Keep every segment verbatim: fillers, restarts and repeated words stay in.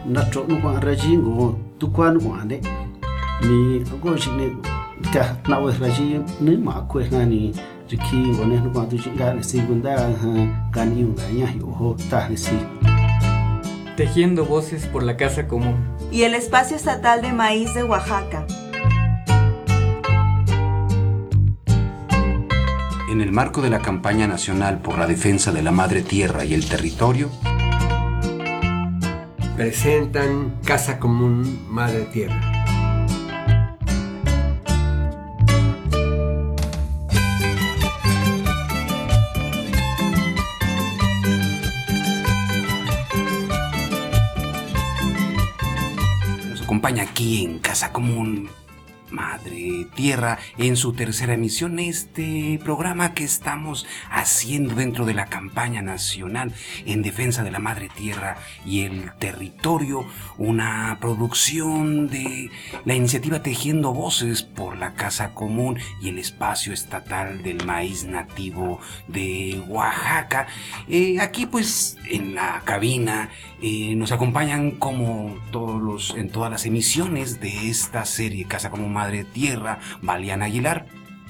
natro no kwa rajingo tu kwa no ande ni go jine ta na we raji ni ma kwe na ni riki ngone no kwa tu jinga ni segunda kani unga nya yo ho ta ni si. Tejiendo voces por la casa común. Y el espacio estatal de maíz de Oaxaca. En el marco de la campaña nacional por la defensa de la madre tierra y el territorio, presentan Casa Común Madre Tierra. nos acompaña aquí en Casa Común Madre Tierra en su tercera emisión, este programa que estamos haciendo dentro de la campaña nacional en defensa de la Madre Tierra y el territorio, una producción de la iniciativa Tejiendo Voces por la Casa Común y el espacio estatal del maíz nativo de Oaxaca. Eh, aquí pues en la cabina eh, nos acompañan como todos los, en todas las emisiones de esta serie Casa Común Madre Tierra, Valiana Aguilar.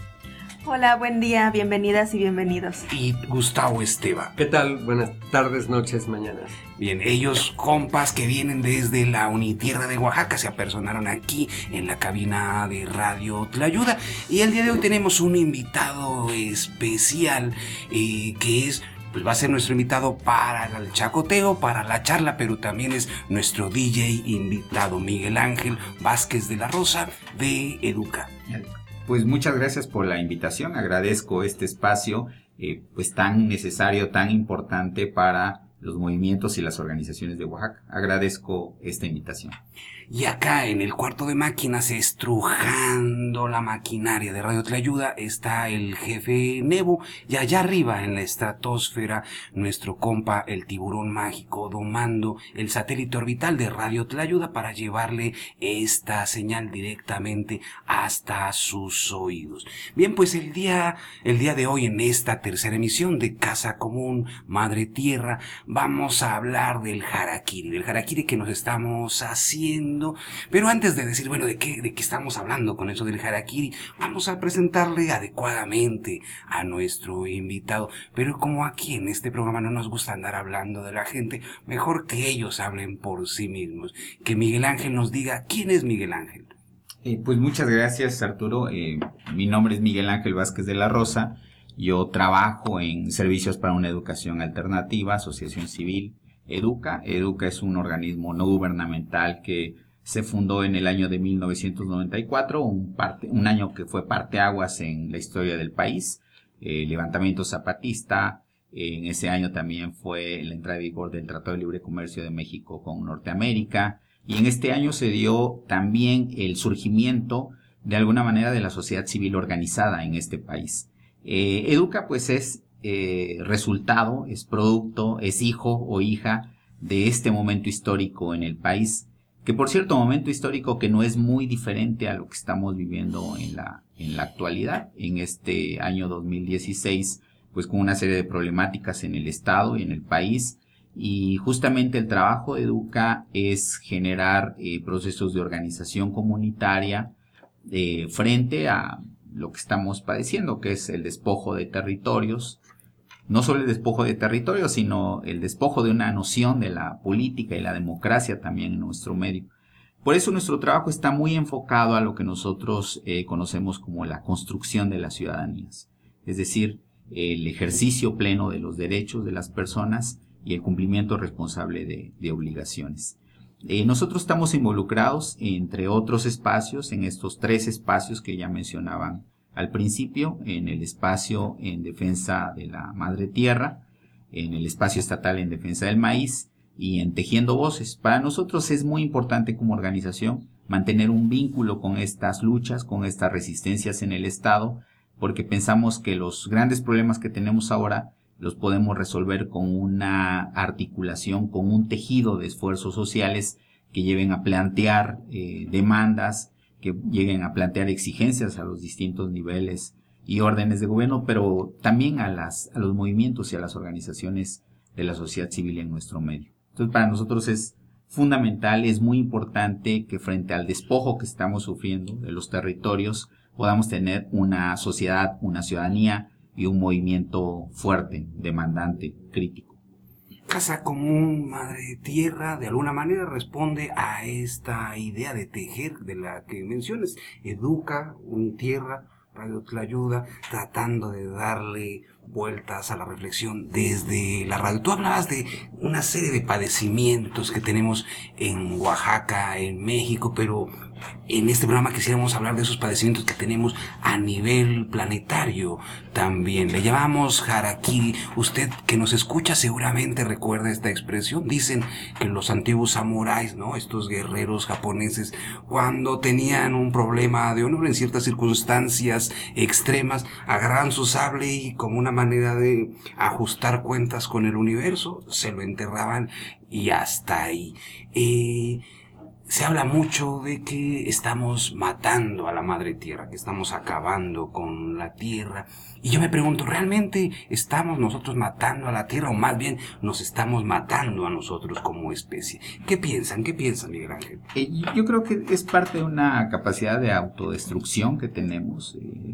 Hola, buen día, bienvenidas y bienvenidos. Y Gustavo Esteva. ¿Qué tal? Buenas tardes, noches, mañanas. Bien, ellos compas que vienen desde la Unitierra de Oaxaca se apersonaron aquí en la cabina de Radio Tlayuda. Y el día de hoy tenemos un invitado especial eh, que es... pues va a ser nuestro invitado para el chacoteo, para la charla, pero también es nuestro D J invitado, Miguel Ángel Vázquez de la Rosa, de Educa. Pues muchas gracias por la invitación, agradezco este espacio eh, pues tan necesario, tan importante para los movimientos y las organizaciones de Oaxaca. Agradezco esta invitación. Y acá en el cuarto de máquinas, estrujando la maquinaria de Radio Tlayuda, está el jefe Nebo, y allá arriba en la estratosfera, nuestro compa el tiburón mágico, domando el satélite orbital de Radio Tlayuda para llevarle esta señal directamente hasta sus oídos. Bien, pues el día, el día de hoy en esta tercera emisión de Casa Común Madre Tierra, vamos a hablar del harakiri, del harakiri que nos estamos haciendo. Pero antes de decir, bueno, de qué, de qué estamos hablando con eso del harakiri, vamos a presentarle adecuadamente a nuestro invitado. Pero como aquí en este programa no nos gusta andar hablando de la gente, mejor que ellos hablen por sí mismos. Que Miguel Ángel nos diga, ¿quién es Miguel Ángel? Eh, pues muchas gracias, Arturo. Eh, mi nombre es Miguel Ángel Vázquez de la Rosa. Yo trabajo en Servicios para una Educación Alternativa, Asociación Civil Educa. Educa es un organismo no gubernamental que se fundó en el año de mil novecientos noventa y cuatro, un, parte, un año que fue parteaguas en la historia del país. El eh, levantamiento zapatista, eh, en ese año también fue la entrada en vigor del Tratado de Libre Comercio de México con Norteamérica. Y en este año se dio también el surgimiento, de alguna manera, de la sociedad civil organizada en este país. Eh, Educa pues es eh, resultado, es producto, es hijo o hija de este momento histórico en el país, que por cierto momento histórico que no es muy diferente a lo que estamos viviendo en la, en la actualidad, en este año dos mil dieciséis, pues con una serie de problemáticas en el Estado y en el país, y justamente el trabajo de Educa es generar eh, procesos de organización comunitaria eh, frente a lo que estamos padeciendo, que es el despojo de territorios, no solo el despojo de territorios, sino el despojo de una noción de la política y la democracia también en nuestro medio. Por eso nuestro trabajo está muy enfocado a lo que nosotros eh, conocemos como la construcción de las ciudadanías, es decir, el ejercicio pleno de los derechos de las personas y el cumplimiento responsable de, de obligaciones. Eh, nosotros estamos involucrados, entre otros espacios, en estos tres espacios que ya mencionaban al principio, en el espacio en defensa de la Madre Tierra, en el espacio estatal en defensa del maíz y en Tejiendo Voces. Para nosotros es muy importante como organización mantener un vínculo con estas luchas, con estas resistencias en el Estado, porque pensamos que los grandes problemas que tenemos ahora los podemos resolver con una articulación, con un tejido de esfuerzos sociales que lleven a plantear eh, demandas, que lleguen a plantear exigencias a los distintos niveles y órdenes de gobierno, pero también a, las, a los movimientos y a las organizaciones de la sociedad civil en nuestro medio. Entonces, para nosotros es fundamental, es muy importante que frente al despojo que estamos sufriendo de los territorios podamos tener una sociedad, una ciudadanía y un movimiento fuerte, demandante, crítico. Casa Común, Madre Tierra, de alguna manera responde a esta idea de tejer de la que mencionas. Educa, Unitierra, Radio Tlayuda, tratando de darle vueltas a la reflexión desde la radio. Tú hablabas de una serie de padecimientos que tenemos en Oaxaca, en México, pero en este programa quisiéramos hablar de esos padecimientos que tenemos a nivel planetario también. Le llamamos harakiri. Usted que nos escucha seguramente recuerda esta expresión. Dicen que los antiguos samuráis, ¿no? Estos guerreros japoneses, cuando tenían un problema de honor en ciertas circunstancias extremas, agarraban su sable y como una manera de ajustar cuentas con el universo, se lo enterraban y hasta ahí. Eh... Se habla mucho de que estamos matando a la Madre Tierra, que estamos acabando con la Tierra. Y yo me pregunto, ¿realmente estamos nosotros matando a la Tierra o más bien nos estamos matando a nosotros como especie? ¿Qué piensan? ¿Qué piensan, Miguel Ángel? Eh, yo creo que es parte de una capacidad de autodestrucción que tenemos. Eh,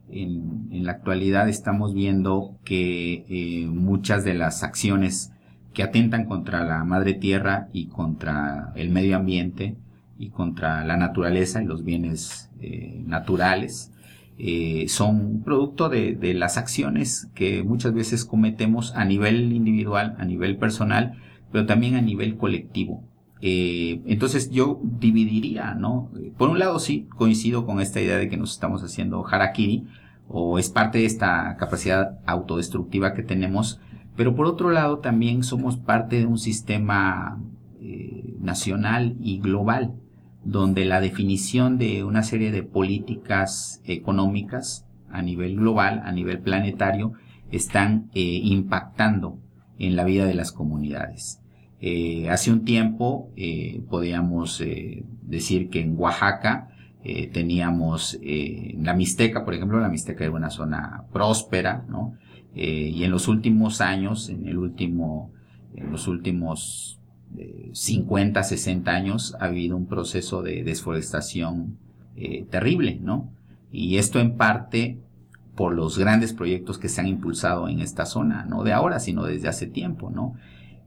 en, en la actualidad estamos viendo que eh, muchas de las acciones que atentan contra la madre tierra y contra el medio ambiente y contra la naturaleza y los bienes eh, naturales, eh, son producto de, de las acciones que muchas veces cometemos a nivel individual, a nivel personal, pero también a nivel colectivo. Eh, entonces yo dividiría, ¿no? Por un lado sí, coincido con esta idea de que nos estamos haciendo harakiri, o es parte de esta capacidad autodestructiva que tenemos. Pero por otro lado también somos parte de un sistema eh, nacional y global, donde la definición de una serie de políticas económicas a nivel global, a nivel planetario, están eh, impactando en la vida de las comunidades. Eh, hace un tiempo eh, podíamos eh, decir que en Oaxaca eh, teníamos eh, la Mixteca, por ejemplo, la Mixteca era una zona próspera, ¿no? Eh, y en los últimos años, en el último, en los últimos eh, cincuenta, sesenta años, ha habido un proceso de desforestación eh, terrible, ¿no? Y esto en parte por los grandes proyectos que se han impulsado en esta zona, no de ahora, sino desde hace tiempo, ¿no?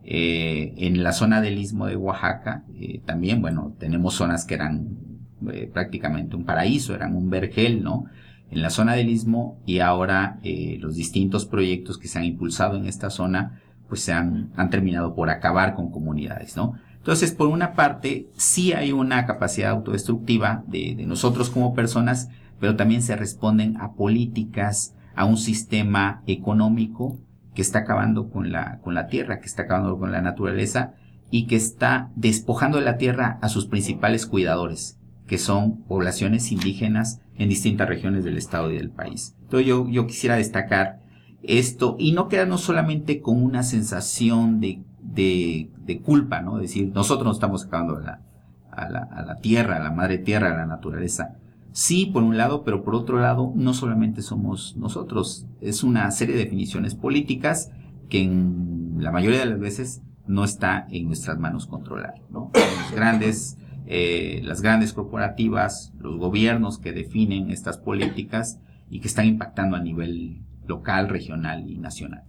Eh, en la zona del Istmo de Oaxaca, eh, también, bueno, tenemos zonas que eran eh, prácticamente un paraíso, eran un vergel, ¿no? En la zona del Istmo, y ahora eh, los distintos proyectos que se han impulsado en esta zona pues se han, han terminado por acabar con comunidades, ¿no? Entonces, por una parte, sí hay una capacidad autodestructiva de, de nosotros como personas, pero también se responden a políticas, a un sistema económico que está acabando con la, con la tierra, que está acabando con la naturaleza y que está despojando de la tierra a sus principales cuidadores, que son poblaciones indígenas en distintas regiones del estado y del país. Entonces yo, yo quisiera destacar esto y no quedarnos solamente con una sensación de, de, de culpa, ¿no? Es decir, nosotros nos estamos acabando a la, a, la, a la tierra, a la madre tierra, a la naturaleza. Sí, por un lado, pero por otro lado, no solamente somos nosotros. Es una serie de definiciones políticas que en la mayoría de las veces no está en nuestras manos controlar, ¿no? Los grandes... Eh, las grandes corporativas, los gobiernos que definen estas políticas y que están impactando a nivel local, regional y nacional.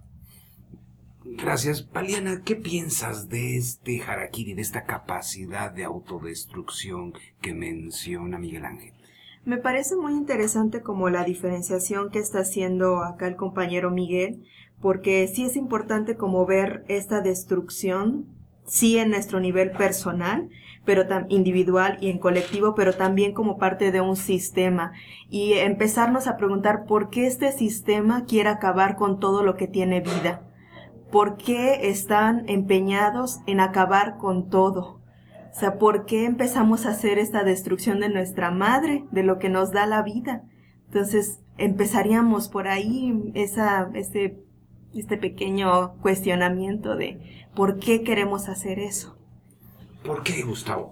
Gracias. Paliana, ¿qué piensas de este harakiri, de esta capacidad de autodestrucción que menciona Miguel Ángel? Me parece muy interesante como la diferenciación que está haciendo acá el compañero Miguel, porque sí es importante como ver esta destrucción, sí en nuestro nivel personal, pero tam- individual y en colectivo, pero también como parte de un sistema, y empezarnos a preguntar por qué este sistema quiere acabar con todo lo que tiene vida, por qué están empeñados en acabar con todo, o sea, por qué empezamos a hacer esta destrucción de nuestra madre, de lo que nos da la vida. Entonces empezaríamos por ahí esa, este, este pequeño cuestionamiento de por qué queremos hacer eso. ¿Por qué, Gustavo?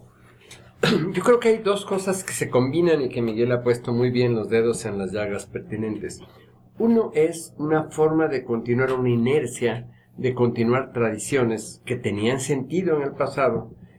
Yo creo que hay dos cosas que se combinan y que Miguel ha puesto muy bien los dedos en las llagas pertinentes. Uno es una forma de continuar una inercia, de continuar tradiciones que tenían sentido en el pasado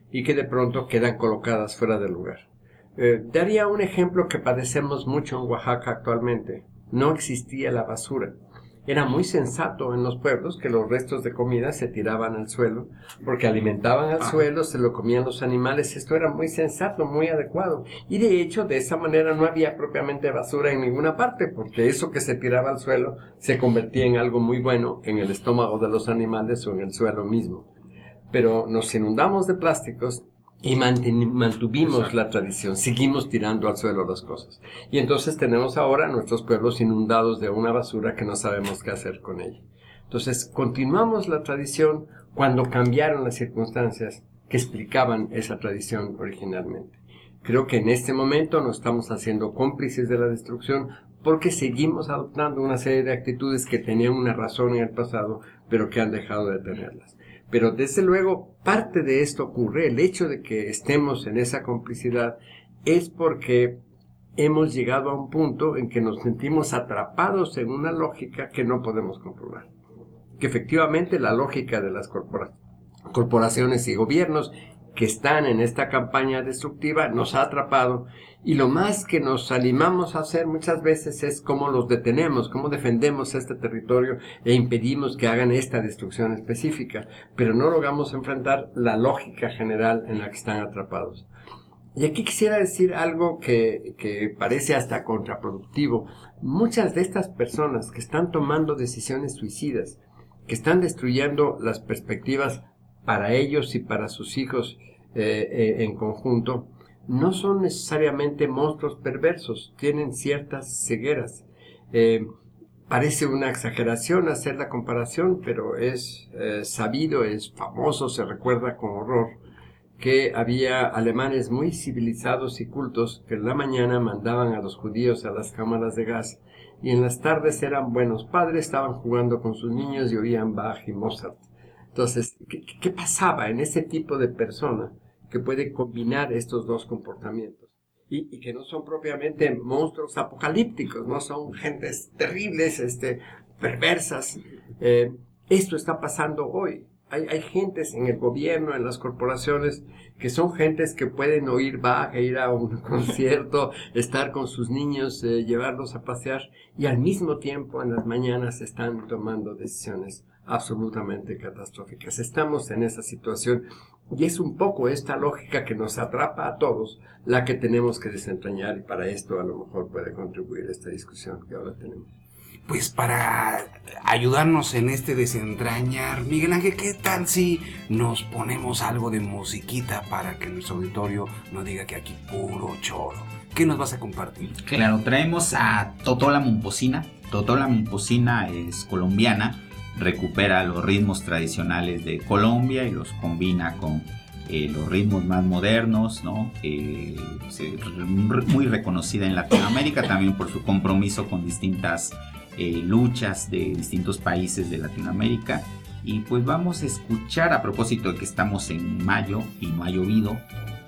y que de pronto quedan colocadas fuera del lugar. Eh, daría un ejemplo que padecemos mucho en Oaxaca actualmente. No existía la basura. Era muy sensato en los pueblos que los restos de comida se tiraban al suelo, porque alimentaban al suelo, se lo comían los animales. Esto era muy sensato, muy adecuado. Y de hecho, de esa manera no había propiamente basura en ninguna parte, porque eso que se tiraba al suelo se convertía en algo muy bueno en el estómago de los animales o en el suelo mismo. Pero nos inundamos de plásticos y mantuvimos Exacto. la tradición, seguimos tirando al suelo las cosas. Y entonces tenemos ahora nuestros pueblos inundados de una basura que no sabemos qué hacer con ella. Entonces continuamos la tradición cuando cambiaron las circunstancias que explicaban esa tradición originalmente. Creo que en este momento nos estamos haciendo cómplices de la destrucción porque seguimos adoptando una serie de actitudes que tenían una razón en el pasado, pero que han dejado de tenerlas. Pero desde luego parte de esto ocurre, el hecho de que estemos en esa complicidad es porque hemos llegado a un punto en que nos sentimos atrapados en una lógica que no podemos controlar. Que efectivamente la lógica de las corpora- corporaciones y gobiernos que están en esta campaña destructiva nos ha atrapado, y lo más que nos animamos a hacer muchas veces es cómo los detenemos, cómo defendemos este territorio e impedimos que hagan esta destrucción específica, pero no logramos enfrentar la lógica general en la que están atrapados. Y aquí quisiera decir algo que, que parece hasta contraproductivo. Muchas de estas personas que están tomando decisiones suicidas, que están destruyendo las perspectivas para ellos y para sus hijos eh, eh, en conjunto, no son necesariamente monstruos perversos, tienen ciertas cegueras. Eh, parece una exageración hacer la comparación, pero es eh, sabido, es famoso, se recuerda con horror, que había alemanes muy civilizados y cultos que en la mañana mandaban a los judíos a las cámaras de gas y en las tardes eran buenos padres, estaban jugando con sus niños y oían Bach y Mozart. Entonces, ¿qué, qué pasaba en ese tipo de persona que puede combinar estos dos comportamientos? Y, y que no son propiamente monstruos apocalípticos, no son gentes terribles, este, perversas. Eh, esto está pasando hoy. Hay, hay gentes en el gobierno, en las corporaciones, que son gentes que pueden oír Bach, ir a un concierto, estar con sus niños, eh, llevarlos a pasear, y al mismo tiempo en las mañanas están tomando decisiones absolutamente catastróficas. Estamos en esa situación y es un poco esta lógica que nos atrapa a todos la que tenemos que desentrañar, y para esto a lo mejor puede contribuir esta discusión que ahora tenemos. Pues para ayudarnos en este desentrañar, Miguel Ángel, ¿qué tal si nos ponemos algo de musiquita para que nuestro auditorio no diga que aquí puro choro? ¿Qué nos vas a compartir? Claro, traemos a Totola Momposina. Totola Momposina es colombiana, recupera los ritmos tradicionales de Colombia y los combina con eh, los ritmos más modernos, ¿no? Eh, se, muy reconocida en Latinoamérica también por su compromiso con distintas eh, luchas de distintos países de Latinoamérica. Y pues vamos a escuchar, a propósito de que estamos en mayo y no ha llovido,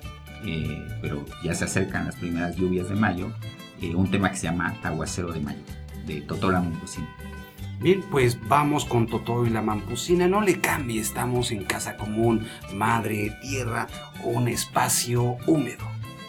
eh, pero ya se acercan las primeras lluvias de mayo, eh, un tema que se llama Aguacero de Mayo, de Totola Momposina. Bien, pues vamos con Totó y la Momposina. No le cambie, estamos en Casa Común, Madre Tierra, un espacio húmedo.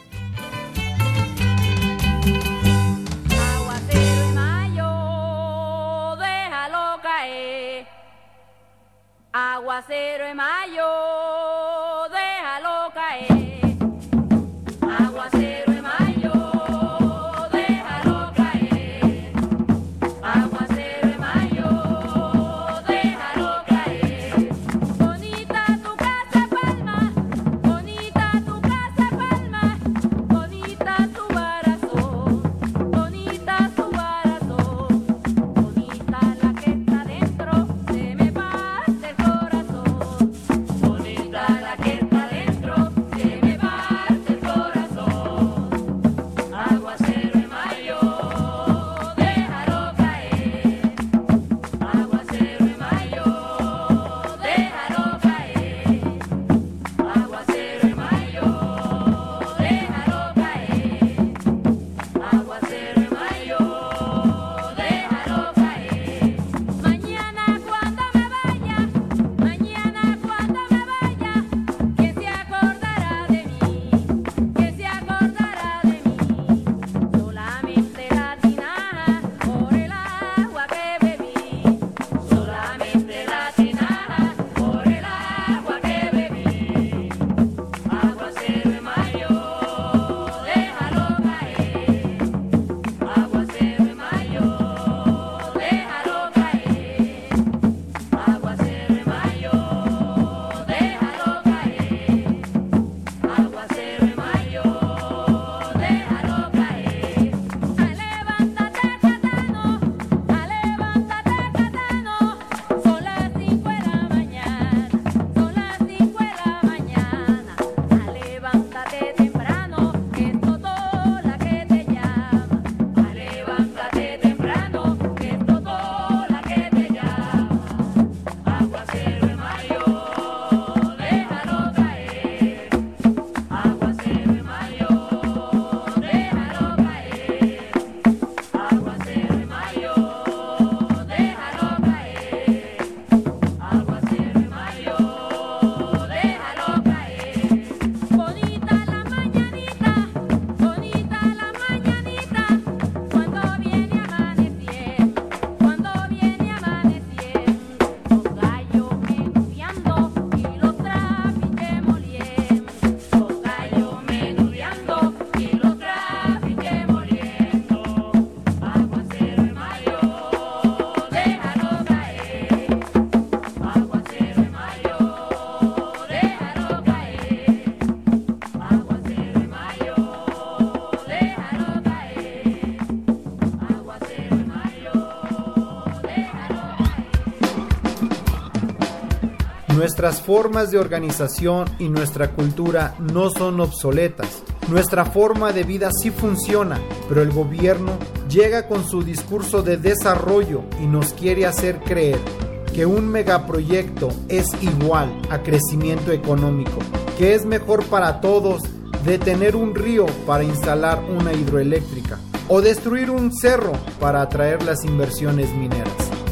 Aguacero de mayo, déjalo caer. Aguacero de mayo, déjalo caer. Aguacero de mayo, déjalo caer. Aguacero de mayo, déjalo caer. Bonita tu casa Palma, bonita tu casa Palma, bonita tu barazón, bonita tu barazón, bonita la que está dentro, se me parte el corazón. Bonita Nuestras formas de organización y nuestra cultura no son obsoletas. Nuestra forma de vida sí funciona, pero el gobierno llega con su discurso de desarrollo y nos quiere hacer creer que un megaproyecto es igual a crecimiento económico, que es mejor para todos detener un río para instalar una hidroeléctrica o destruir un cerro para atraer las inversiones mineras.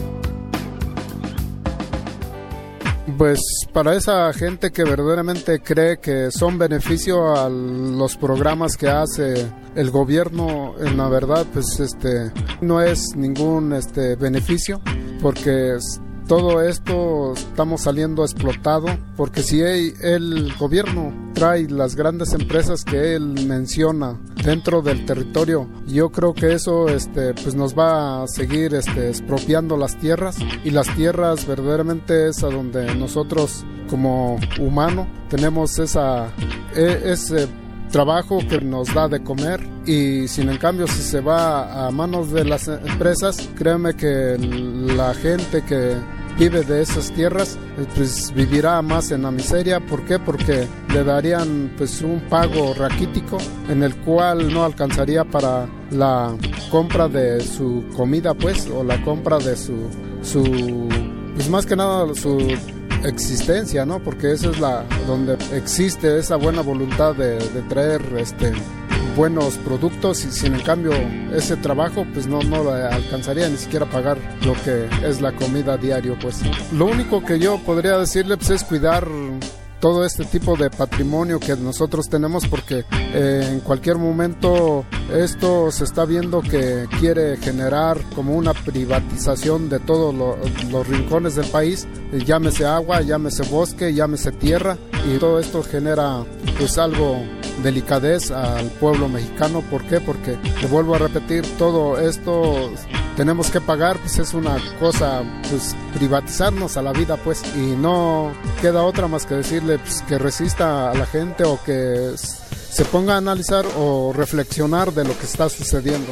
Pues para esa gente que verdaderamente cree que son beneficio a los programas que hace el gobierno, en la verdad pues este no es ningún este beneficio, porque todo esto estamos saliendo explotado, porque si el, el gobierno trae las grandes empresas que él menciona dentro del territorio, yo creo que eso este pues nos va a seguir este expropiando las tierras, y las tierras verdaderamente es a donde nosotros como humano tenemos esa e, ese trabajo que nos da de comer, y sin en cambio si se va a manos de las empresas, créeme que la gente que vive de esas tierras pues vivirá más en la miseria. ¿Por qué? Porque le darían pues un pago raquítico en el cual no alcanzaría para la compra de su comida pues, o la compra de su su pues más que nada su existencia, ¿no? Porque esa es la donde existe esa buena voluntad de, de traer este buenos productos, y sin en cambio ese trabajo pues no, no le alcanzaría ni siquiera pagar lo que es la comida diario pues. Lo único que yo podría decirle pues es cuidar todo este tipo de patrimonio que nosotros tenemos, porque eh, en cualquier momento esto se está viendo que quiere generar como una privatización de todos lo, los rincones del país, llámese agua, llámese bosque, llámese tierra, y todo esto genera pues algo delicadez al pueblo mexicano. ¿Por qué? Porque, te vuelvo a repetir, todo esto tenemos que pagar, pues es una cosa, pues privatizarnos a la vida pues, y no queda otra más que decirle pues, que resista a la gente, o que se ponga a analizar o reflexionar de lo que está sucediendo.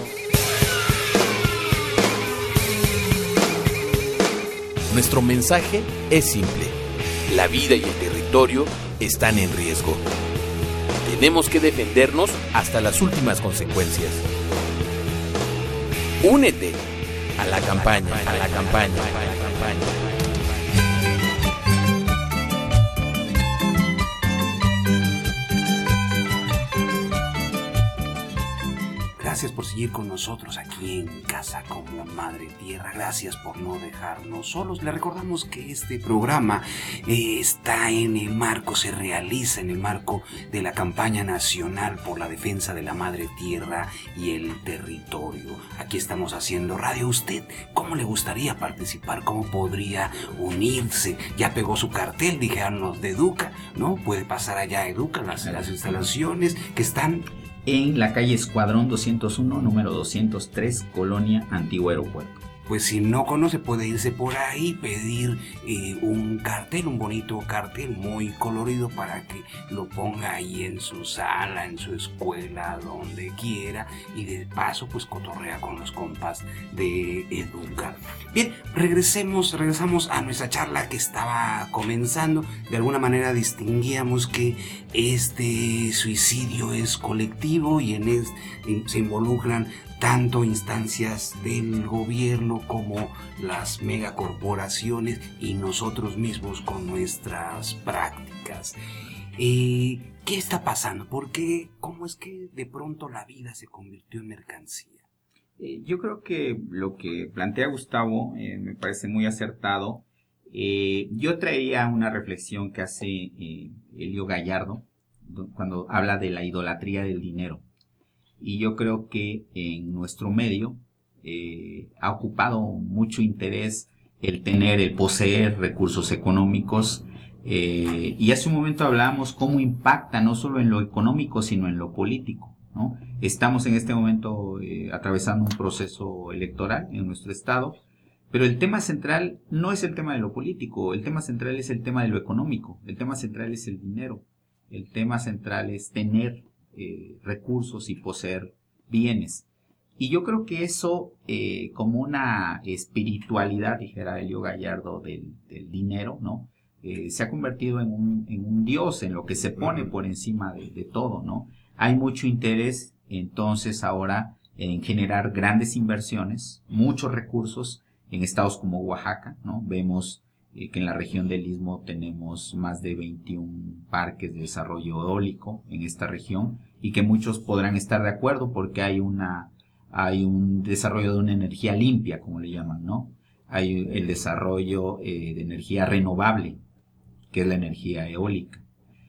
Nuestro mensaje es simple: la vida y el territorio están en riesgo. Tenemos que defendernos hasta las últimas consecuencias. Únete a la campaña, a la campaña, a la campaña. Gracias por seguir con nosotros aquí en Casa como Madre Tierra. Gracias por no dejarnos solos. Le recordamos que este programa eh, está en el marco, se realiza en el marco de la campaña nacional por la defensa de la Madre Tierra y el territorio. Aquí estamos haciendo radio. ¿Usted cómo le gustaría participar? ¿Cómo podría unirse? Ya pegó su cartel, dijeron los de Educa, ¿no? Puede pasar allá a Educa, las, las instalaciones que están en la calle Escuadrón doscientos uno, número doscientos tres, Colonia Antiguo Aeropuerto. Pues si no conoce, puede irse por ahí, pedir eh, un cartel, un bonito cartel muy colorido para que lo ponga ahí en su sala, en su escuela, donde quiera, y de paso pues cotorrea con los compas de Educa. Bien, regresemos, regresamos a nuestra charla que estaba comenzando. De alguna manera distinguíamos que este suicidio es colectivo y en este se involucran tanto instancias del gobierno como las megacorporaciones y nosotros mismos con nuestras prácticas. Eh, ¿Qué está pasando? ¿Por qué? ¿Cómo es que de pronto la vida se convirtió en mercancía? Eh, yo creo que lo que plantea Gustavo eh, me parece muy acertado. Eh, yo traía una reflexión que hace eh, Elio Gallardo cuando habla de la idolatría del dinero. Y yo creo que en nuestro medio eh, ha ocupado mucho interés el tener, el poseer recursos económicos. Eh, y hace un momento hablábamos cómo impacta no solo en lo económico, sino en lo político, ¿no? Estamos en este momento eh, atravesando un proceso electoral en nuestro estado, pero el tema central no es el tema de lo político, el tema central es el tema de lo económico, el tema central es el dinero, el tema central es tener Eh, recursos y poseer bienes. Y yo creo que eso, eh, como una espiritualidad, dijera Elio Gallardo, del, del dinero, ¿no? eh, se ha convertido en un, en un dios, en lo que se pone por encima de, de todo, ¿no? Hay mucho interés entonces ahora en generar grandes inversiones, muchos recursos en estados como Oaxaca, ¿no? Vemos eh, que en la región del Istmo tenemos más de veintiún parques de desarrollo eólico en esta región y que muchos podrán estar de acuerdo porque hay una hay un desarrollo de una energía limpia, como le llaman, ¿no? Hay el desarrollo eh, de energía renovable, que es la energía eólica.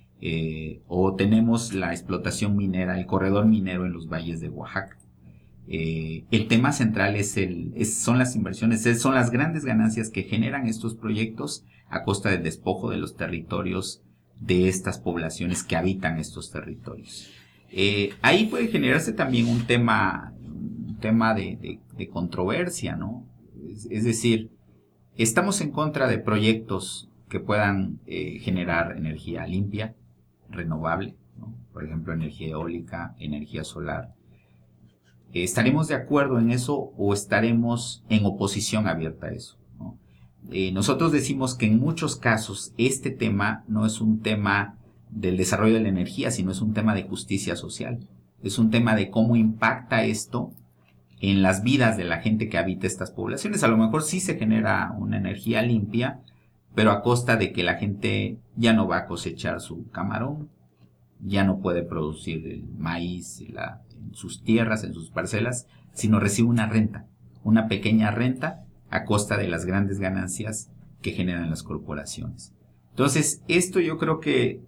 Eh, o tenemos la explotación minera, el corredor minero en los valles de Oaxaca. Eh, el tema central es el, es, son las inversiones, es, son las grandes ganancias que generan estos proyectos a costa del despojo de los territorios de estas poblaciones que habitan estos territorios. Eh, ahí puede generarse también un tema, un tema de, de, de controversia, ¿no? Es, es decir, estamos en contra de proyectos que puedan eh, generar energía limpia, renovable, ¿no? Por ejemplo, energía eólica, energía solar. ¿Estaremos de acuerdo en eso o estaremos en oposición abierta a eso, ¿no? Eh, nosotros decimos que en muchos casos este tema no es un tema del desarrollo de la energía, sino es un tema de justicia social. Es un tema de cómo impacta esto en las vidas de la gente que habita estas poblaciones. A lo mejor sí se genera una energía limpia, pero a costa de que la gente ya no va a cosechar su camarón, ya no puede producir el maíz la, en sus tierras, en sus parcelas, sino recibe una renta, una pequeña renta a costa de las grandes ganancias que generan las corporaciones. Entonces, esto yo creo que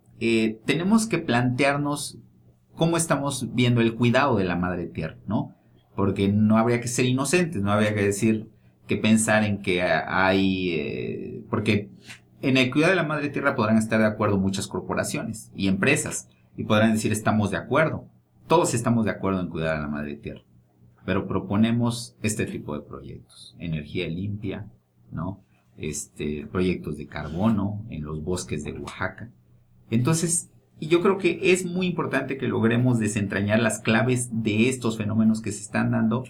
eh, tenemos que plantearnos cómo estamos viendo el cuidado de la madre tierra, ¿no? Porque no habría que ser inocentes, no habría que decir que pensar en que hay, eh, porque en el cuidado de la madre tierra podrán estar de acuerdo muchas corporaciones y empresas y podrán decir estamos de acuerdo, todos estamos de acuerdo en cuidar a la madre tierra, pero proponemos este tipo de proyectos, energía limpia, ¿no? Este, proyectos de carbono en los bosques de Oaxaca. Entonces, y yo creo que es muy importante que logremos desentrañar las claves de estos fenómenos que se están dando,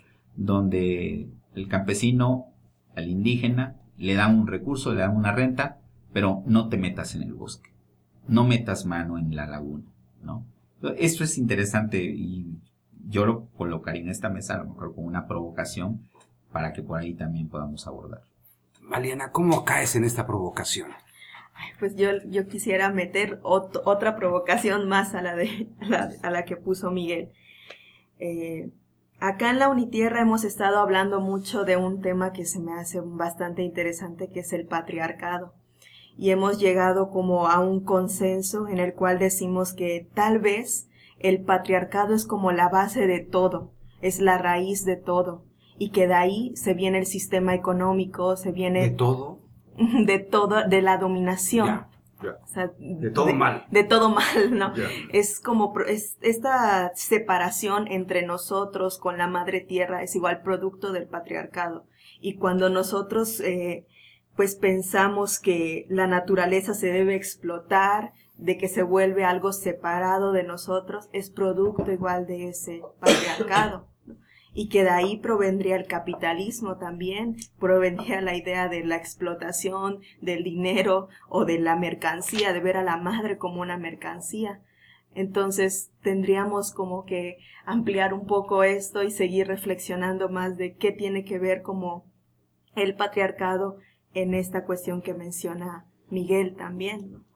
donde el campesino al indígena le dan un recurso, le dan una renta, pero no te metas en el bosque, no metas mano en la laguna, ¿no? Esto es interesante y yo lo colocaría en esta mesa a lo mejor como una provocación para que por ahí también podamos abordar. Maliana, ¿cómo caes en esta provocación? Pues yo, yo quisiera meter ot- otra provocación más a la, de, a la, a la que puso Miguel. Eh, acá en la Unitierra hemos estado hablando mucho de un tema que se me hace bastante interesante, que es el patriarcado. Y hemos llegado como a un consenso en el cual decimos que tal vez el patriarcado es como la base de todo, es la raíz de todo, y que de ahí se viene el sistema económico, se viene... ¿De todo? De todo, de la dominación. Ya, ya. O sea, De todo de, mal. De todo mal, ¿no? Ya. Es como, pro- es, esta separación entre nosotros con la madre tierra es igual producto del patriarcado. Y cuando nosotros, eh, pues pensamos que la naturaleza se debe explotar, de que se vuelve algo separado de nosotros, es producto igual de ese patriarcado. Y que de ahí provendría el capitalismo también, provendría la idea de la explotación, del dinero o de la mercancía, de ver a la madre como una mercancía. Entonces tendríamos como que ampliar un poco esto y seguir reflexionando más de qué tiene que ver como el patriarcado en esta cuestión que menciona Miguel también, ¿no?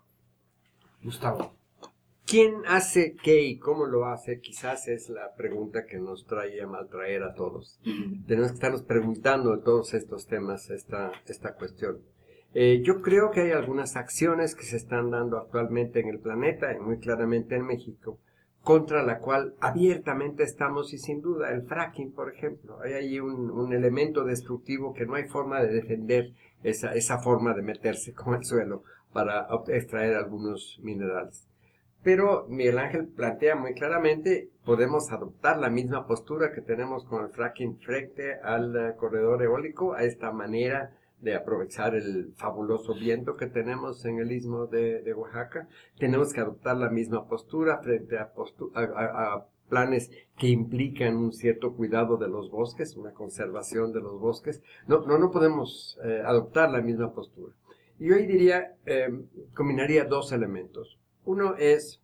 Gustavo. ¿Quién hace qué y cómo lo hace? Quizás es la pregunta que nos trae a maltraer a todos. Tenemos que estarnos preguntando de todos estos temas, esta, esta cuestión. Eh, yo creo que hay algunas acciones que se están dando actualmente en el planeta, y muy claramente en México, contra la cual abiertamente estamos, y sin duda el fracking, por ejemplo. Hay ahí un, un elemento destructivo que no hay forma de defender esa, esa forma de meterse con el suelo para extraer algunos minerales. Pero Miguel Ángel plantea muy claramente, podemos adoptar la misma postura que tenemos con el fracking frente al uh, corredor eólico, a esta manera de aprovechar el fabuloso viento que tenemos en el istmo de, de Oaxaca. Tenemos que adoptar la misma postura frente a, postu- a, a, a planes que implican un cierto cuidado de los bosques, una conservación de los bosques. No, no, no podemos eh, adoptar la misma postura. Yo ahí diría, eh, combinaría dos elementos. Uno es,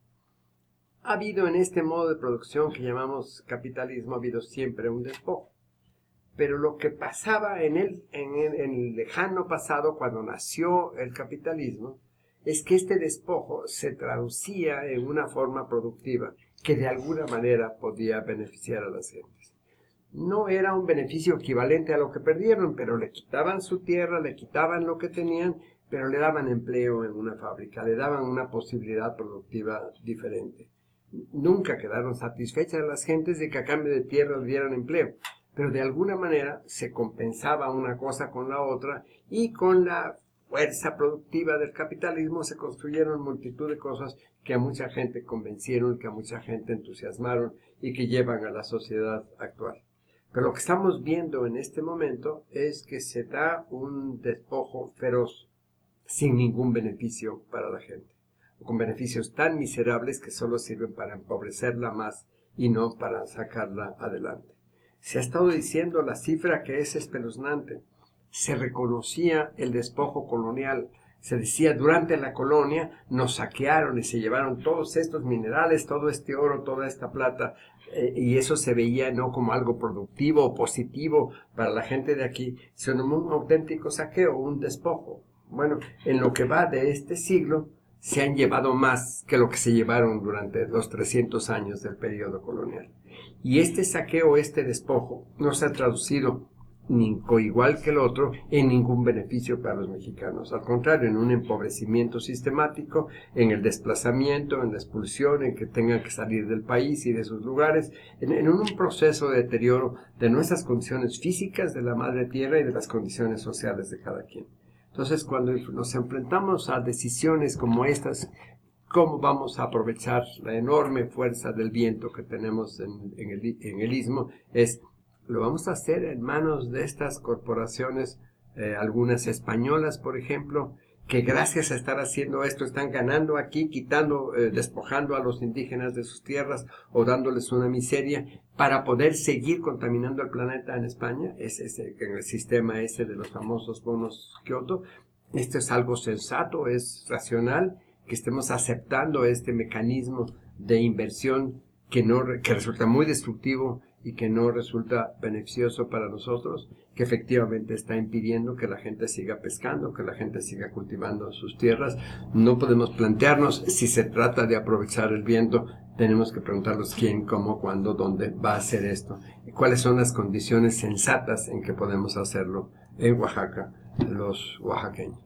ha habido en este modo de producción que llamamos capitalismo, ha habido siempre un despojo. Pero lo que pasaba en el, en, el, en el lejano pasado, cuando nació el capitalismo, es que este despojo se traducía en una forma productiva que de alguna manera podía beneficiar a las gentes. No era un beneficio equivalente a lo que perdieron, pero le quitaban su tierra, le quitaban lo que tenían, pero le daban empleo en una fábrica, le daban una posibilidad productiva diferente. Nunca quedaron satisfechas las gentes de que a cambio de tierra le dieran empleo, pero de alguna manera se compensaba una cosa con la otra, y con la fuerza productiva del capitalismo se construyeron multitud de cosas que a mucha gente convencieron, que a mucha gente entusiasmaron y que llevan a la sociedad actual. Pero lo que estamos viendo en este momento es que se da un despojo feroz, sin ningún beneficio para la gente, con beneficios tan miserables que solo sirven para empobrecerla más y no para sacarla adelante. Se ha estado diciendo la cifra que es espeluznante. Se reconocía el despojo colonial. Se decía, durante la colonia nos saquearon y se llevaron todos estos minerales, todo este oro, toda esta plata, eh, y eso se veía no como algo productivo o positivo para la gente de aquí, sino un auténtico saqueo, un despojo. Bueno, en lo que va de este siglo, se han llevado más que lo que se llevaron durante los trescientos años del periodo colonial. Y este saqueo, este despojo, no se ha traducido, ni igual que el otro, en ningún beneficio para los mexicanos. Al contrario, en un empobrecimiento sistemático, en el desplazamiento, en la expulsión, en que tengan que salir del país y de sus lugares, en, en un proceso de deterioro de nuestras condiciones físicas, de la madre tierra y de las condiciones sociales de cada quien. Entonces, cuando nos enfrentamos a decisiones como estas, ¿cómo vamos a aprovechar la enorme fuerza del viento que tenemos en, en, el, en el istmo? Es, lo vamos a hacer en manos de estas corporaciones, eh, algunas españolas, por ejemplo, que gracias a estar haciendo esto están ganando aquí, quitando, eh, despojando a los indígenas de sus tierras o dándoles una miseria para poder seguir contaminando el planeta en España. Es ese, en el sistema ese de los famosos bonos Kioto. Esto es algo sensato, es racional, que estemos aceptando este mecanismo de inversión que, no, que resulta muy destructivo y que no resulta beneficioso para nosotros, que efectivamente está impidiendo que la gente siga pescando, que la gente siga cultivando sus tierras. No podemos plantearnos si se trata de aprovechar el viento, tenemos que preguntarnos quién, cómo, cuándo, dónde va a hacer esto, y cuáles son las condiciones sensatas en que podemos hacerlo en Oaxaca, los oaxaqueños.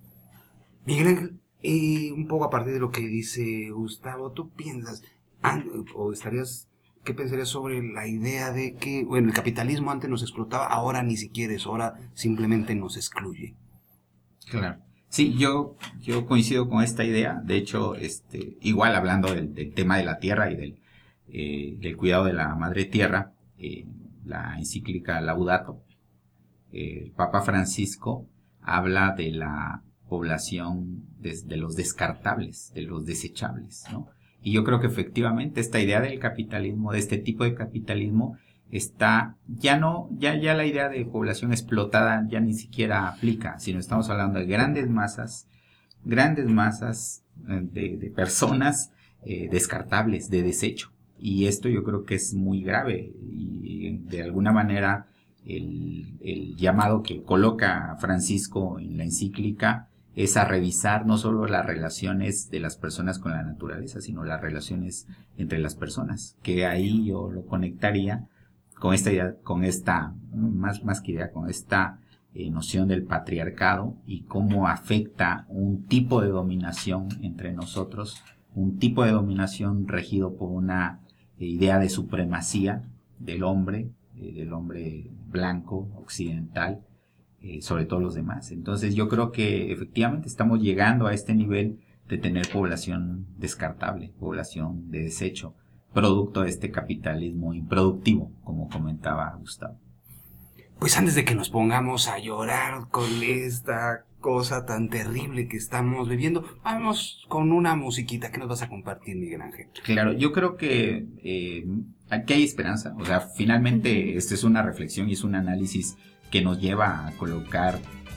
Miguel Ángel, eh, un poco a partir de lo que dice Gustavo, ¿tú piensas, o estarías... ¿Qué pensarías sobre la idea de que, bueno, el capitalismo antes nos explotaba, ahora ni siquiera eso, ahora simplemente nos excluye? Claro. Sí, yo, yo coincido con esta idea. De hecho, este, igual hablando del, del tema de la tierra y del, eh, del cuidado de la madre tierra, eh, la encíclica Laudato, eh, el Papa Francisco habla de la población de, de los descartables, de los desechables, ¿no? Y yo creo que efectivamente esta idea del capitalismo, de este tipo de capitalismo, está, ya no, ya, ya la idea de población explotada ya ni siquiera aplica, sino estamos hablando de grandes masas, grandes masas de, de personas eh, descartables, de desecho. Y esto yo creo que es muy grave y de alguna manera el, el llamado que coloca Francisco en la encíclica es a revisar no solo las relaciones de las personas con la naturaleza, sino las relaciones entre las personas, que ahí yo lo conectaría con esta idea, con esta, más, más que idea, con esta eh, noción del patriarcado y cómo afecta un tipo de dominación entre nosotros, un tipo de dominación regido por una eh, idea de supremacía del hombre, eh, del hombre blanco, occidental, Eh, sobre todo los demás. Entonces yo creo que efectivamente estamos llegando a este nivel de tener población descartable, población de desecho, producto de este capitalismo improductivo, como comentaba Gustavo. Pues antes de que nos pongamos a llorar con esta cosa tan terrible que estamos viviendo, vamos con una musiquita que nos vas a compartir, Miguel Ángel. Claro, yo creo que eh, aquí hay esperanza, o sea, finalmente esta es una reflexión y es un análisis que nos lleva a colocar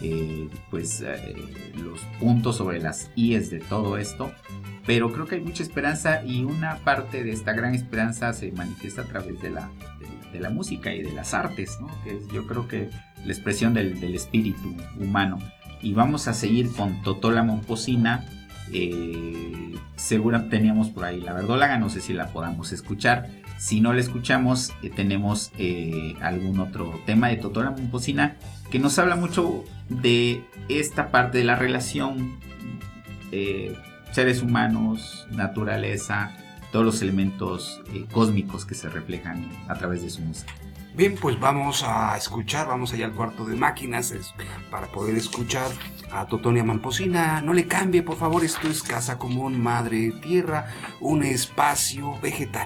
eh, pues eh, los puntos sobre las íes de todo esto, pero creo que hay mucha esperanza y una parte de esta gran esperanza se manifiesta a través de la, de, de la música y de las artes, ¿no? Que es, yo creo que la expresión del, del espíritu humano. Y vamos a seguir con Totola Momposina. Eh, segura teníamos por ahí la verdolaga, no sé si la podamos escuchar. Si no la escuchamos, eh, tenemos eh, algún otro tema de Totola Momposina que nos habla mucho de esta parte de la relación eh, seres humanos, naturaleza, todos los elementos eh, cósmicos que se reflejan a través de su música. Bien, pues vamos a escuchar, vamos allá al cuarto de máquinas es, para poder escuchar a Totonia Momposina. No le cambie, por favor, esto es Casa Común Madre Tierra, un espacio vegetal.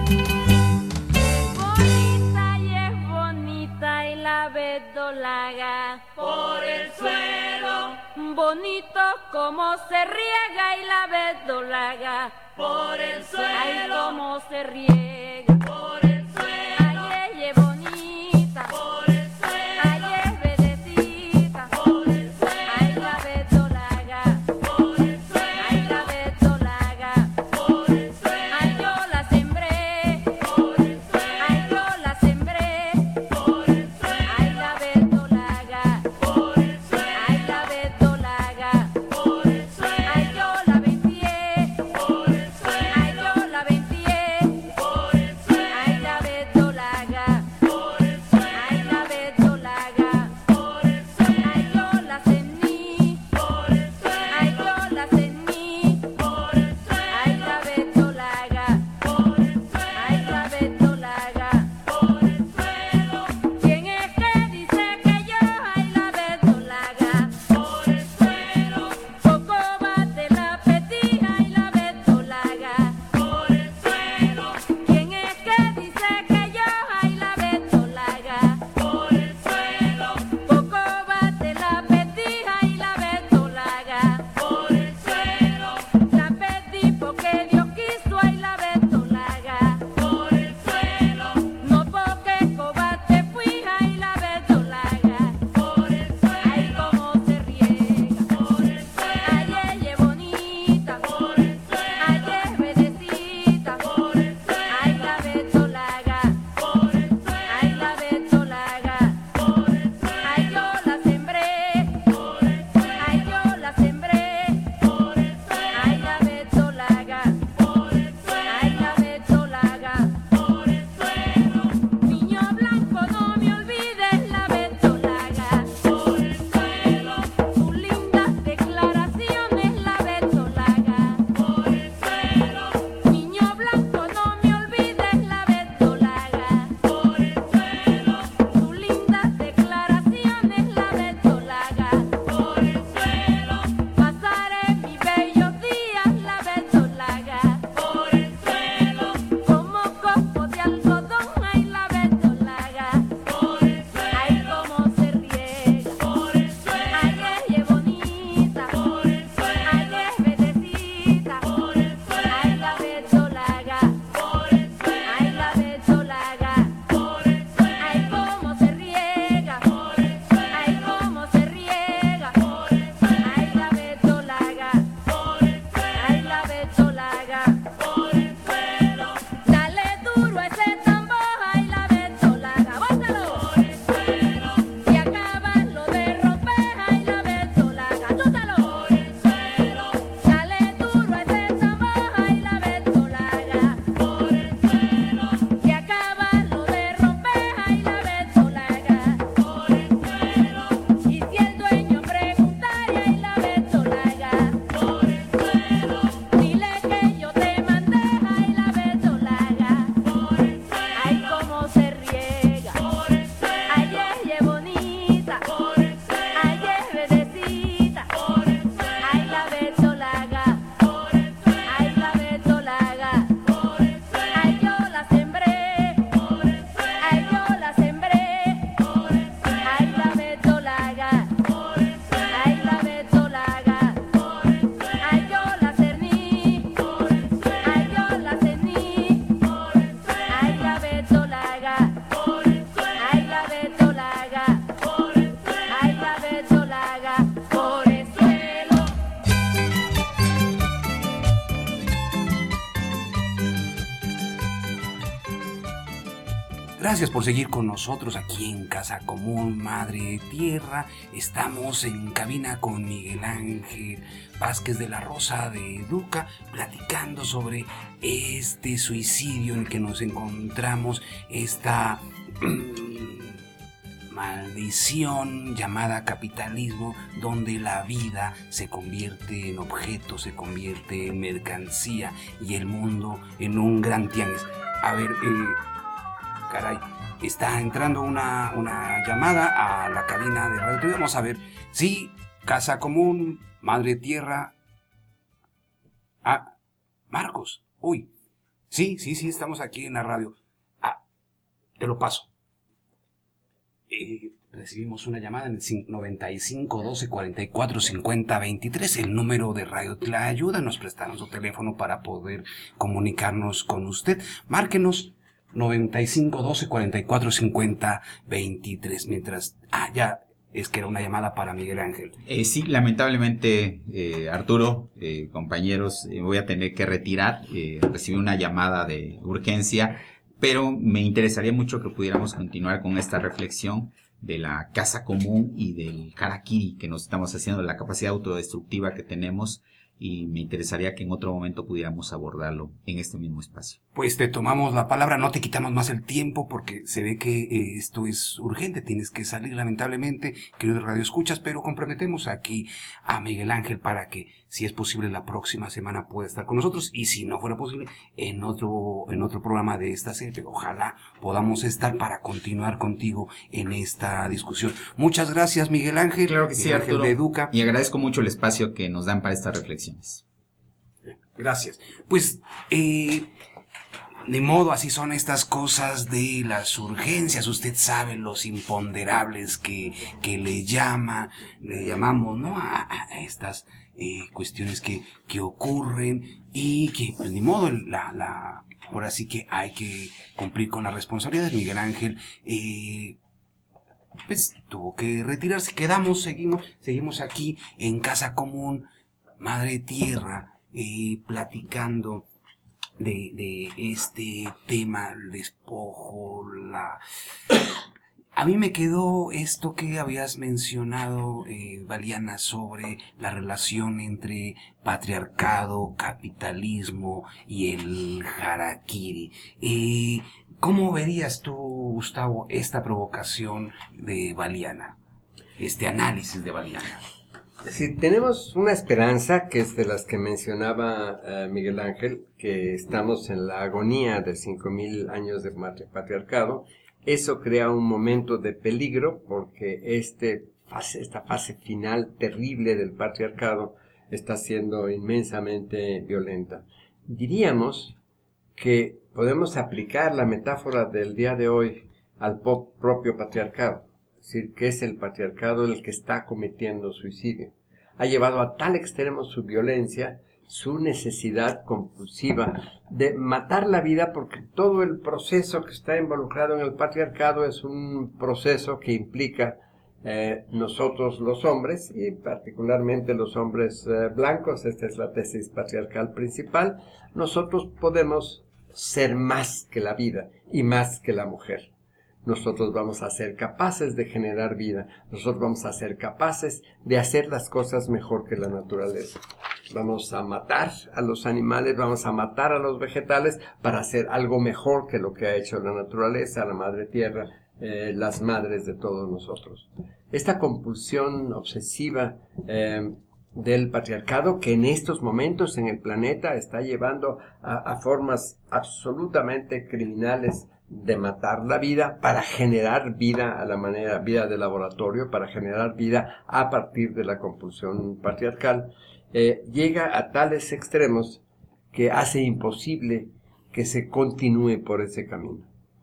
Bonita y es bonita y la verdolaga por el suelo. Bonito como se riega y la verdolaga por el suelo. Ay, cómo se riega por el suelo. Ay, ella es bonita por el suelo. Ay, es verdecita por el suelo. Ay, la verdolaga por el suelo. Ay, la verdolaga por el suelo. Ay, yo la sembré por el suelo. Ay, yo la sembré por el suelo. Ay, la verdolaga por el suelo. Ay, la verdolaga por el suelo. Ay, yo la vendí por el suelo. Ay, yo la vendí por el suelo. Gracias por seguir con nosotros aquí en Casa Común Madre Tierra. Estamos en cabina con Miguel Ángel Vázquez de la Rosa de Educa, platicando sobre este suicidio en el que nos encontramos, esta maldición llamada capitalismo, donde la vida se convierte en objeto, se convierte en mercancía y el mundo en un gran tianguis. A ver, eh, caray, está entrando una, una llamada a la cabina de radio. Vamos a ver. Sí, Casa Común, Madre Tierra. Ah, Marcos. Uy. Sí, sí, sí, estamos aquí en la radio. Ah, te lo paso. Eh, recibimos una llamada en el noventa y cinco, doce, cuarenta y cuatro, cincuenta, veintitrés, el número de Radio Tlayuda. Nos prestaron su teléfono para poder comunicarnos con usted. Márquenos noventa y cinco, doce, cuarenta y cuatro, cincuenta, veintitrés. Mientras, ah, ya, es que era una llamada para Miguel Ángel. Eh, sí, lamentablemente, eh, Arturo, eh, compañeros, eh, voy a tener que retirar. Eh, recibí una llamada de urgencia, pero me interesaría mucho que pudiéramos continuar con esta reflexión de la casa común y del harakiri que nos estamos haciendo, de la capacidad autodestructiva que tenemos, y me interesaría que en otro momento pudiéramos abordarlo en este mismo espacio. Pues te tomamos la palabra, no te quitamos más el tiempo porque se ve que eh, esto es urgente, tienes que salir lamentablemente, queridos radioescuchas, pero comprometemos aquí a Miguel Ángel para que, si es posible, la próxima semana pueda estar con nosotros, y si no fuera posible, en otro, en otro programa de esta serie. Ojalá podamos estar para continuar contigo en esta discusión. Muchas gracias, Miguel Ángel. Claro que sí, Miguel Ángel Arturo. de Educa. Y agradezco mucho el espacio que nos dan para estas reflexiones. Gracias. Pues, eh, de modo, así son estas cosas de las urgencias. Usted sabe los imponderables que, que le llama, le llamamos, ¿no? A, a estas eh, cuestiones que, que ocurren y que, pues, ni modo, la, la, ahora sí que hay que cumplir con las responsabilidades. Miguel Ángel, eh, pues, tuvo que retirarse. Quedamos, seguimos, seguimos aquí en Casa Común Madre Tierra, eh, platicando de, de este tema, el despojo, la... A mí me quedó esto que habías mencionado, eh, Valiana, sobre la relación entre patriarcado, capitalismo y el harakiri. Eh, ¿Cómo verías tú, Gustavo, esta provocación de Valiana, este análisis de Valiana? Sí, tenemos una esperanza que es de las que mencionaba uh, Miguel Ángel, que estamos en la agonía de cinco mil años de patriarcado. Eso crea un momento de peligro porque este fase, esta fase final terrible del patriarcado está siendo inmensamente violenta. Diríamos que podemos aplicar la metáfora del día de hoy al propio patriarcado. Es decir, que es el patriarcado el que está cometiendo suicidio. Ha llevado a tal extremo su violencia, su necesidad compulsiva de matar la vida, porque todo el proceso que está involucrado en el patriarcado es un proceso que implica eh, nosotros los hombres, y particularmente los hombres eh, blancos. Esta es la tesis patriarcal principal. Nosotros podemos ser más que la vida y más que la mujer. Nosotros vamos a ser capaces de generar vida. Nosotros vamos a ser capaces de hacer las cosas mejor que la naturaleza. Vamos a matar a los animales, vamos a matar a los vegetales para hacer algo mejor que lo que ha hecho la naturaleza, la madre tierra, eh, las madres de todos nosotros. Esta compulsión obsesiva eh, del patriarcado, que en estos momentos en el planeta está llevando a, a formas absolutamente criminales de matar la vida para generar vida a la manera, vida de laboratorio, para generar vida a partir de la compulsión patriarcal, eh, llega a tales extremos que hace imposible que se continúe por ese camino.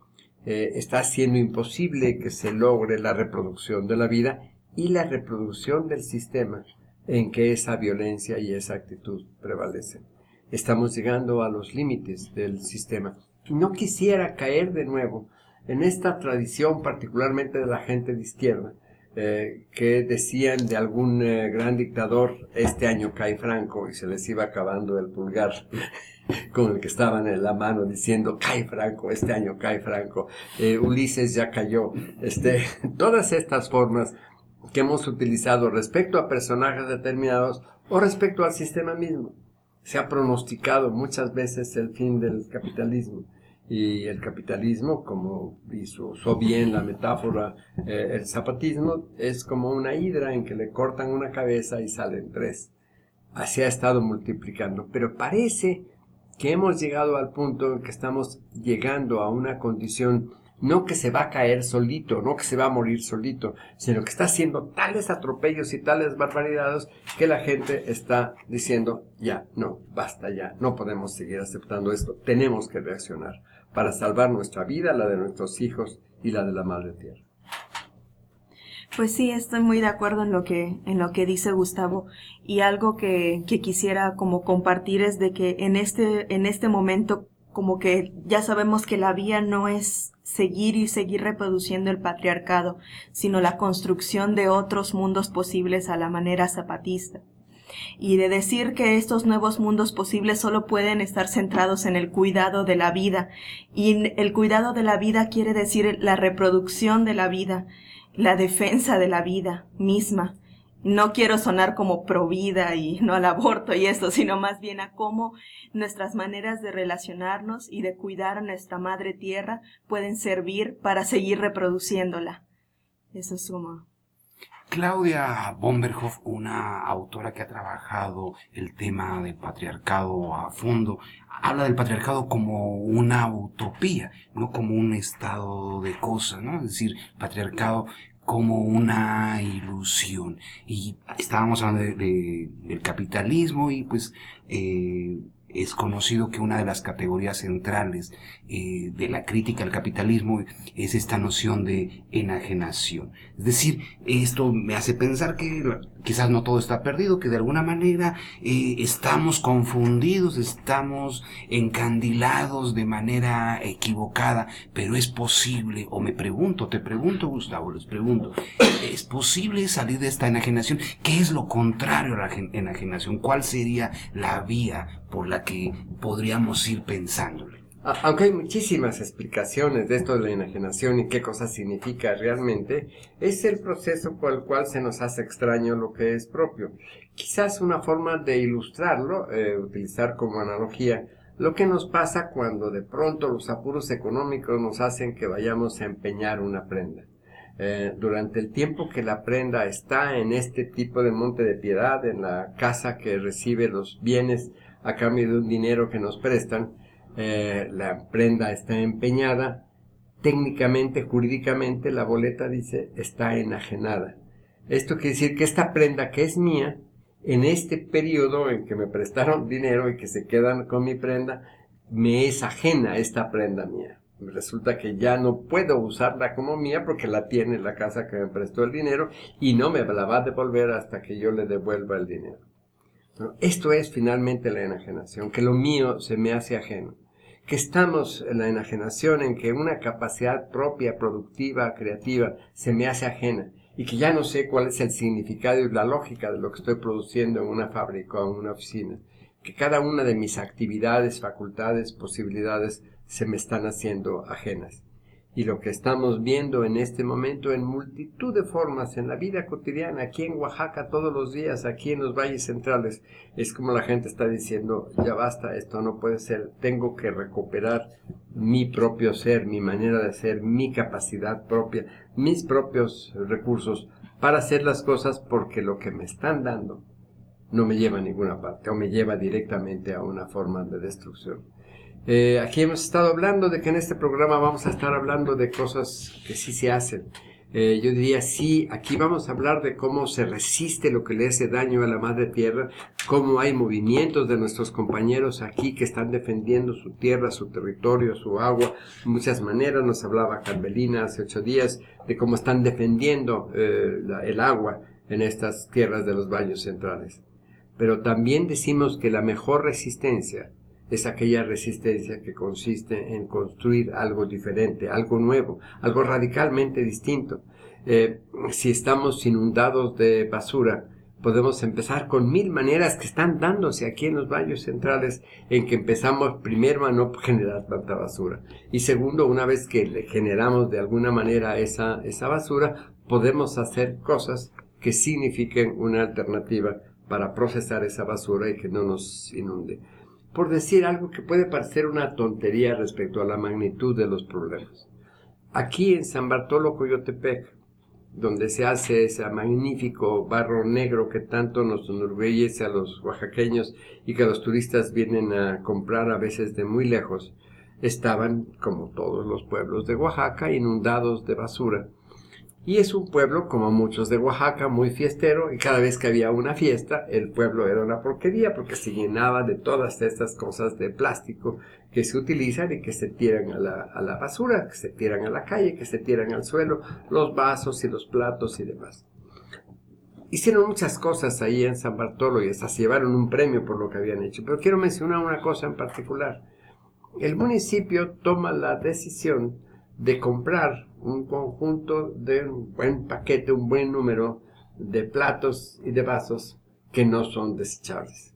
Eh, está haciendo imposible que se logre la reproducción de la vida y la reproducción del sistema en que esa violencia y esa actitud prevalecen. Estamos llegando a los límites del sistema. Y no quisiera caer de nuevo en esta tradición, particularmente de la gente de izquierda, eh, que decían de algún eh, gran dictador, este año cae Franco, y se les iba acabando el pulgar con el que estaban en la mano diciendo cae Franco, este año cae Franco, eh, Ulises ya cayó, este, todas estas formas que hemos utilizado respecto a personajes determinados o respecto al sistema mismo. Se ha pronosticado muchas veces el fin del capitalismo, y el capitalismo, como hizo, usó bien la metáfora eh, el zapatismo, es como una hidra en que le cortan una cabeza y salen tres. Así ha estado multiplicando, pero parece que hemos llegado al punto en que estamos llegando a una condición no que se va a caer solito, no que se va a morir solito, sino que está haciendo tales atropellos y tales barbaridades que la gente está diciendo, ya, no, basta ya, no podemos seguir aceptando esto, tenemos que reaccionar para salvar nuestra vida, la de nuestros hijos y la de la Madre Tierra. Pues sí, estoy muy de acuerdo en lo que, en lo que dice Gustavo, y algo que, que quisiera como compartir es de que en este, en este momento como que ya sabemos que la vía no es seguir y seguir reproduciendo el patriarcado, sino la construcción de otros mundos posibles a la manera zapatista. Y de decir que estos nuevos mundos posibles solo pueden estar centrados en el cuidado de la vida. Y el cuidado de la vida quiere decir la reproducción de la vida, la defensa de la vida misma. No quiero sonar como pro vida y no al aborto y esto, sino más bien a cómo nuestras maneras de relacionarnos y de cuidar a nuestra madre tierra pueden servir para seguir reproduciéndola. Eso es como... Claudia Bomberhoff, una autora que ha trabajado el tema del patriarcado a fondo, habla del patriarcado como una utopía, no como un estado de cosas, ¿no? Es decir, patriarcado como una ilusión. Y estábamos hablando de, de, del capitalismo y pues eh, es conocido que una de las categorías centrales eh, de la crítica al capitalismo es esta noción de enajenación. Es decir, esto me hace pensar que quizás no todo está perdido, que de alguna manera eh, estamos confundidos, estamos encandilados de manera equivocada, pero es posible, o me pregunto, te pregunto Gustavo, les pregunto, ¿es posible salir de esta enajenación? ¿Qué es lo contrario a la enajenación? ¿Cuál sería la vía por la que podríamos ir pensándole? Aunque hay muchísimas explicaciones de esto de la enajenación y qué cosa significa realmente, es el proceso por el cual se nos hace extraño lo que es propio. Quizás una forma de ilustrarlo, eh, utilizar como analogía, lo que nos pasa cuando de pronto los apuros económicos nos hacen que vayamos a empeñar una prenda. Eh, durante el tiempo que la prenda está en este tipo de monte de piedad, en la casa que recibe los bienes a cambio de un dinero que nos prestan, eh, la prenda está empeñada, técnicamente, jurídicamente, la boleta dice está enajenada. Esto quiere decir que esta prenda que es mía, en este periodo en que me prestaron dinero y que se quedan con mi prenda, me es ajena esta prenda mía. Resulta que ya no puedo usarla como mía porque la tiene la casa que me prestó el dinero y no me la va a devolver hasta que yo le devuelva el dinero. Esto es finalmente la enajenación, que lo mío se me hace ajeno. Que estamos en la enajenación en que una capacidad propia, productiva, creativa, se me hace ajena y que ya no sé cuál es el significado y la lógica de lo que estoy produciendo en una fábrica o en una oficina. Que cada una de mis actividades, facultades, posibilidades se me están haciendo ajenas. Y lo que estamos viendo en este momento en multitud de formas en la vida cotidiana, aquí en Oaxaca todos los días, aquí en los valles centrales, es como la gente está diciendo, ya basta, esto no puede ser, tengo que recuperar mi propio ser, mi manera de ser, mi capacidad propia, mis propios recursos para hacer las cosas porque lo que me están dando no me lleva a ninguna parte o me lleva directamente a una forma de destrucción. Eh, aquí hemos estado hablando de que en este programa vamos a estar hablando de cosas que sí se hacen. Eh, yo diría, sí, aquí vamos a hablar de cómo se resiste lo que le hace daño a la madre tierra, cómo hay movimientos de nuestros compañeros aquí que están defendiendo su tierra, su territorio, su agua, de muchas maneras. Nos hablaba Carmelina hace ocho días de cómo están defendiendo eh, la, el agua en estas tierras de los valles centrales. Pero también decimos que la mejor resistencia es aquella resistencia que consiste en construir algo diferente, algo nuevo, algo radicalmente distinto. Eh, si estamos inundados de basura, podemos empezar con mil maneras que están dándose aquí en los valles centrales, en que empezamos primero a no generar tanta basura. Y segundo, una vez que le generamos de alguna manera esa, esa basura, podemos hacer cosas que signifiquen una alternativa para procesar esa basura y que no nos inunde. Por decir algo que puede parecer una tontería respecto a la magnitud de los problemas. Aquí en San Bartolo, Coyotepec, donde se hace ese magnífico barro negro que tanto nos enorgullece a los oaxaqueños y que los turistas vienen a comprar a veces de muy lejos, estaban, como todos los pueblos de Oaxaca, inundados de basura. Y es un pueblo, como muchos de Oaxaca, muy fiestero, y cada vez que había una fiesta, el pueblo era una porquería, porque se llenaba de todas estas cosas de plástico que se utilizan y que se tiran a la, a la basura, que se tiran a la calle, que se tiran al suelo, los vasos y los platos y demás. Hicieron muchas cosas ahí en San Bartolo y hasta se llevaron un premio por lo que habían hecho, pero quiero mencionar una cosa en particular. El municipio toma la decisión de comprar un conjunto de un buen paquete, un buen número de platos y de vasos que no son desechables.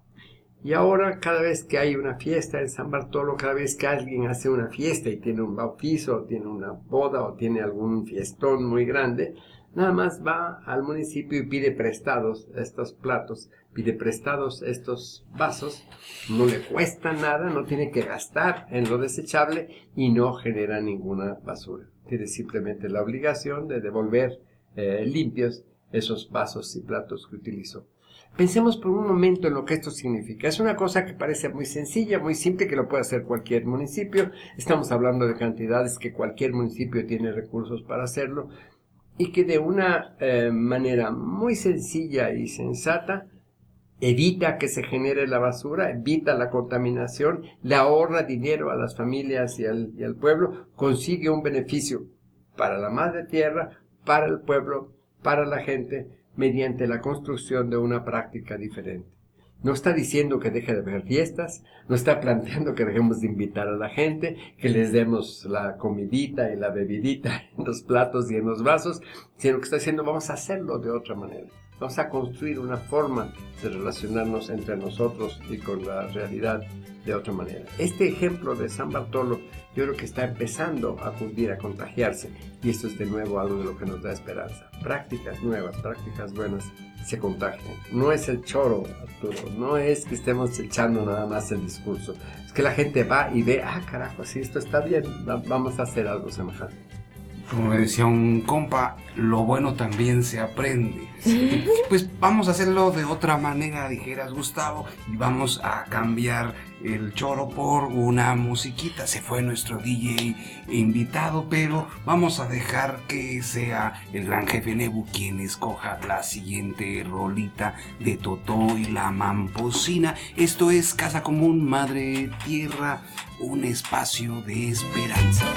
Y ahora, cada vez que hay una fiesta en San Bartolo, cada vez que alguien hace una fiesta y tiene un bautizo, o tiene una boda, o tiene algún fiestón muy grande, nada más va al municipio y pide prestados estos platos, pide prestados estos vasos, no le cuesta nada, no tiene que gastar en lo desechable y no genera ninguna basura. Tiene simplemente la obligación de devolver eh, limpios esos vasos y platos que utilizó. Pensemos por un momento en lo que esto significa. Es una cosa que parece muy sencilla, muy simple, que lo puede hacer cualquier municipio. Estamos hablando de cantidades que cualquier municipio tiene recursos para hacerlo y que de una eh, manera muy sencilla y sensata evita que se genere la basura, evita la contaminación, le ahorra dinero a las familias y al, y al pueblo, consigue un beneficio para la madre tierra, para el pueblo, para la gente, mediante la construcción de una práctica diferente. No está diciendo que deje de haber fiestas, no está planteando que dejemos de invitar a la gente, que les demos la comidita y la bebidita en los platos y en los vasos, sino que está diciendo vamos a hacerlo de otra manera. Vamos a construir una forma de relacionarnos entre nosotros y con la realidad de otra manera. Este ejemplo de San Bartolo yo creo que está empezando a cundir, a contagiarse, y esto es de nuevo algo de lo que nos da esperanza. Prácticas nuevas, prácticas buenas se contagian. No es el choro, Arturo, no es que estemos echando nada más el discurso, es que la gente va y ve, ah carajo, si esto está bien, vamos a hacer algo semejante. Como me decía un compa, lo bueno también se aprende. Pues vamos a hacerlo de otra manera, dijeras Gustavo, y vamos a cambiar el choro por una musiquita. Se fue nuestro D J invitado, pero vamos a dejar que sea el gran jefe Nebu quien escoja la siguiente rolita de Totó y la Mamposina. Esto es Casa Común, Madre Tierra, un espacio de esperanza.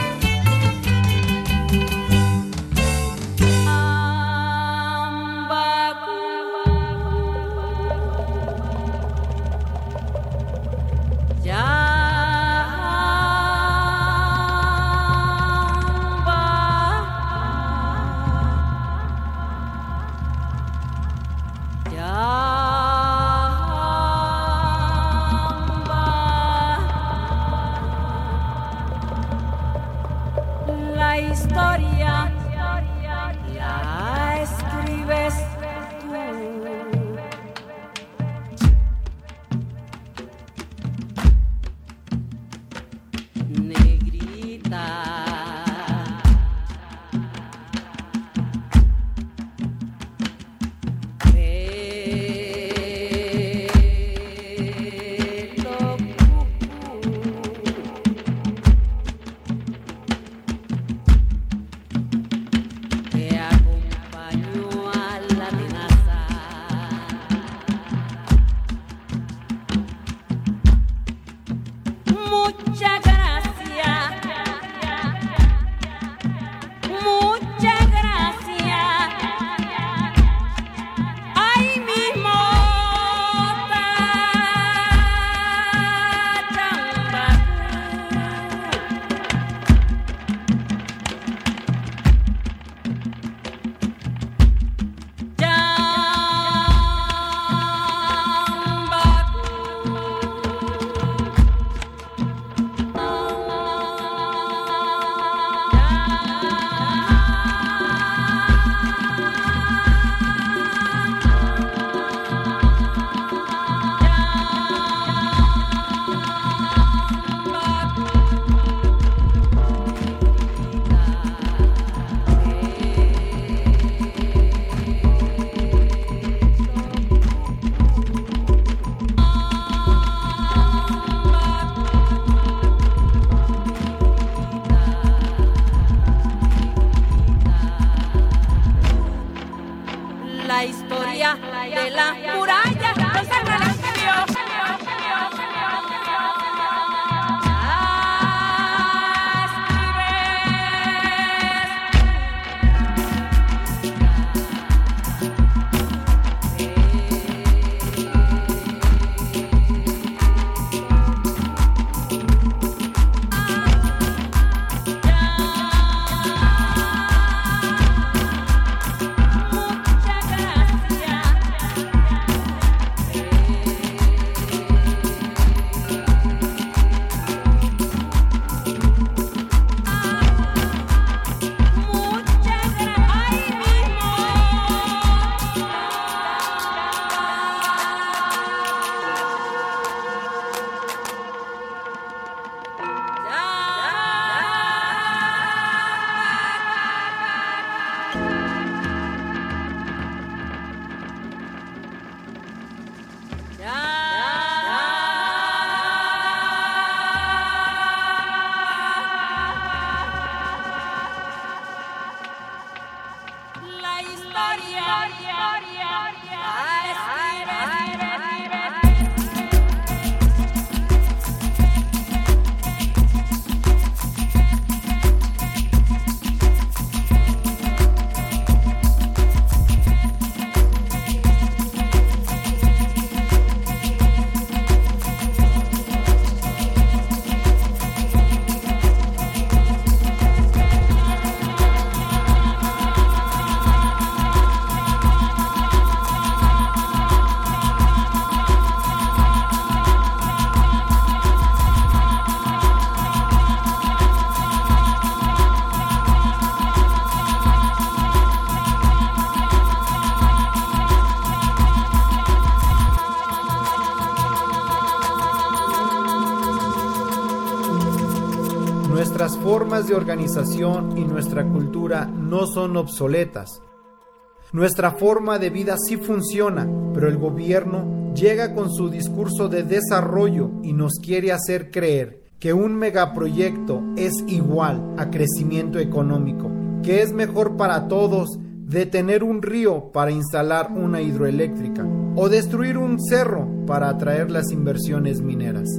Nuestras formas de organización y nuestra cultura no son obsoletas. Nuestra forma de vida sí funciona, pero el gobierno llega con su discurso de desarrollo y nos quiere hacer creer que un megaproyecto es igual a crecimiento económico, que es mejor para todos detener un río para instalar una hidroeléctrica o destruir un cerro para atraer las inversiones mineras.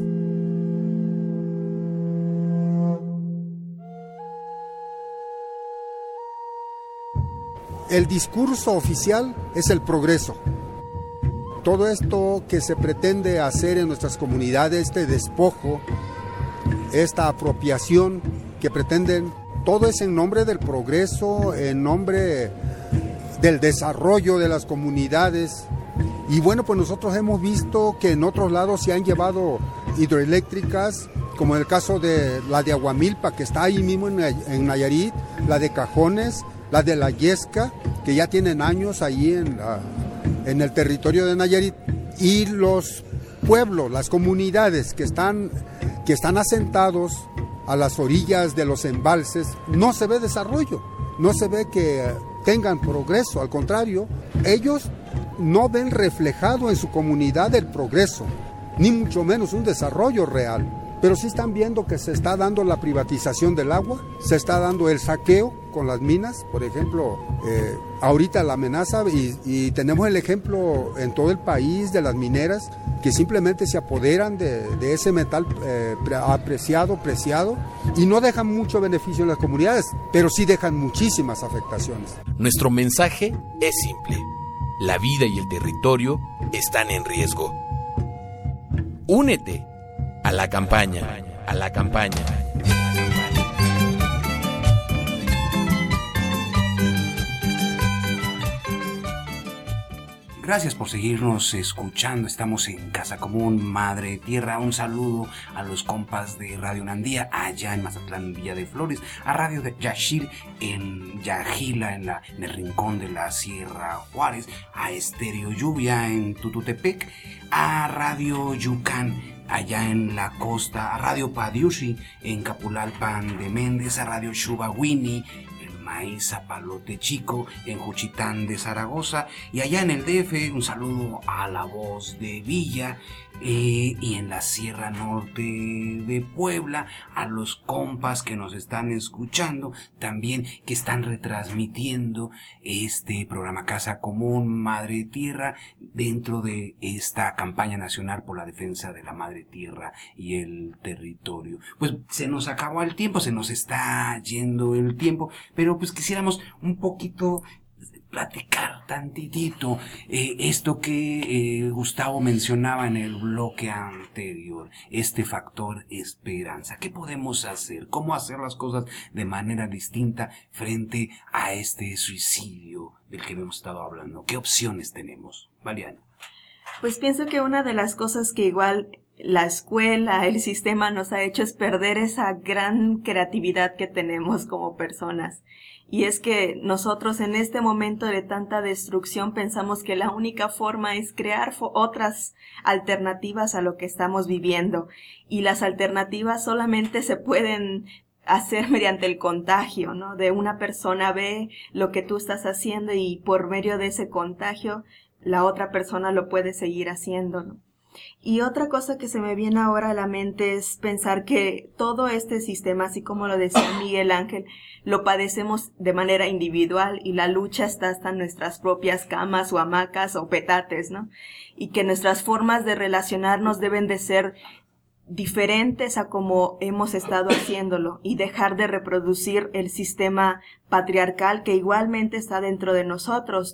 El discurso oficial es el progreso. Todo esto que se pretende hacer en nuestras comunidades, este despojo, esta apropiación que pretenden, todo es en nombre del progreso, en nombre del desarrollo de las comunidades. Y bueno, pues nosotros hemos visto que en otros lados se han llevado hidroeléctricas, como en el caso de la de Aguamilpa, que está ahí mismo en Nayarit, la de Cajones, la de La Yesca, que ya tienen años ahí en, la, en el territorio de Nayarit, y los pueblos, las comunidades que están, que están asentados a las orillas de los embalses, no se ve desarrollo, no se ve que tengan progreso, al contrario, ellos no ven reflejado en su comunidad el progreso, ni mucho menos un desarrollo real. Pero sí están viendo que se está dando la privatización del agua, se está dando el saqueo con las minas, por ejemplo, eh, ahorita la amenaza, y, y tenemos el ejemplo en todo el país de las mineras que simplemente se apoderan de, de ese metal eh, apreciado, preciado, y no dejan mucho beneficio en las comunidades, pero sí dejan muchísimas afectaciones. Nuestro mensaje es simple: la vida y el territorio están en riesgo. Únete a la campaña, a la campaña. Gracias por seguirnos escuchando. Estamos en Casa Común, Madre Tierra. Un saludo a los compas de Radio Nandía allá en Mazatlán, Villa de Flores, a Radio de Yashir en Yajila, en, la, en el rincón de la Sierra Juárez, a Estéreo Lluvia en Tututepec, a Radio Yucán allá en la costa, a Radio Padiushi en Capulalpan de Méndez, a Radio Shubawini Maíz Zapalote Chico en Juchitán de Zaragoza, y allá en el D F un saludo a La Voz de Villa, eh, y en la Sierra Norte de Puebla a los compas que nos están escuchando también, que están retransmitiendo este programa Casa Común, Madre Tierra, dentro de esta campaña nacional por la defensa de la Madre Tierra y el territorio. Pues se nos acabó el tiempo, se nos está yendo el tiempo, pero pues quisiéramos un poquito platicar tantitito eh, esto que eh, Gustavo mencionaba en el bloque anterior, este factor esperanza. ¿Qué podemos hacer? ¿Cómo hacer las cosas de manera distinta frente a este suicidio del que hemos estado hablando? ¿Qué opciones tenemos? Valiana. Pues pienso que una de las cosas que igual la escuela, el sistema nos ha hecho es perder esa gran creatividad que tenemos como personas. Y es que nosotros en este momento de tanta destrucción pensamos que la única forma es crear otras alternativas a lo que estamos viviendo. Y las alternativas solamente se pueden hacer mediante el contagio, ¿no? De una persona ve lo que tú estás haciendo y por medio de ese contagio la otra persona lo puede seguir haciendo, ¿no? Y otra cosa que se me viene ahora a la mente es pensar que todo este sistema, así como lo decía Miguel Ángel, lo padecemos de manera individual y la lucha está hasta en nuestras propias camas o hamacas o petates, ¿no? Y que nuestras formas de relacionarnos deben de ser diferentes a como hemos estado haciéndolo y dejar de reproducir el sistema patriarcal que igualmente está dentro de nosotros.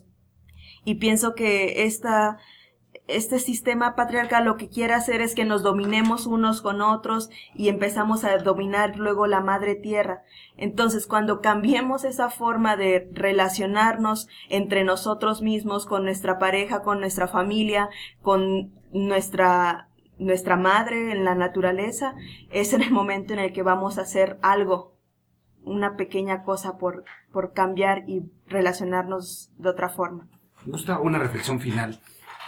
Y pienso que esta... Este sistema patriarcal lo que quiere hacer es que nos dominemos unos con otros y empezamos a dominar luego la madre tierra. Entonces, cuando cambiemos esa forma de relacionarnos entre nosotros mismos, con nuestra pareja, con nuestra familia, con nuestra, nuestra madre en la naturaleza, es en el momento en el que vamos a hacer algo, una pequeña cosa por, por cambiar y relacionarnos de otra forma. Me gusta una reflexión final.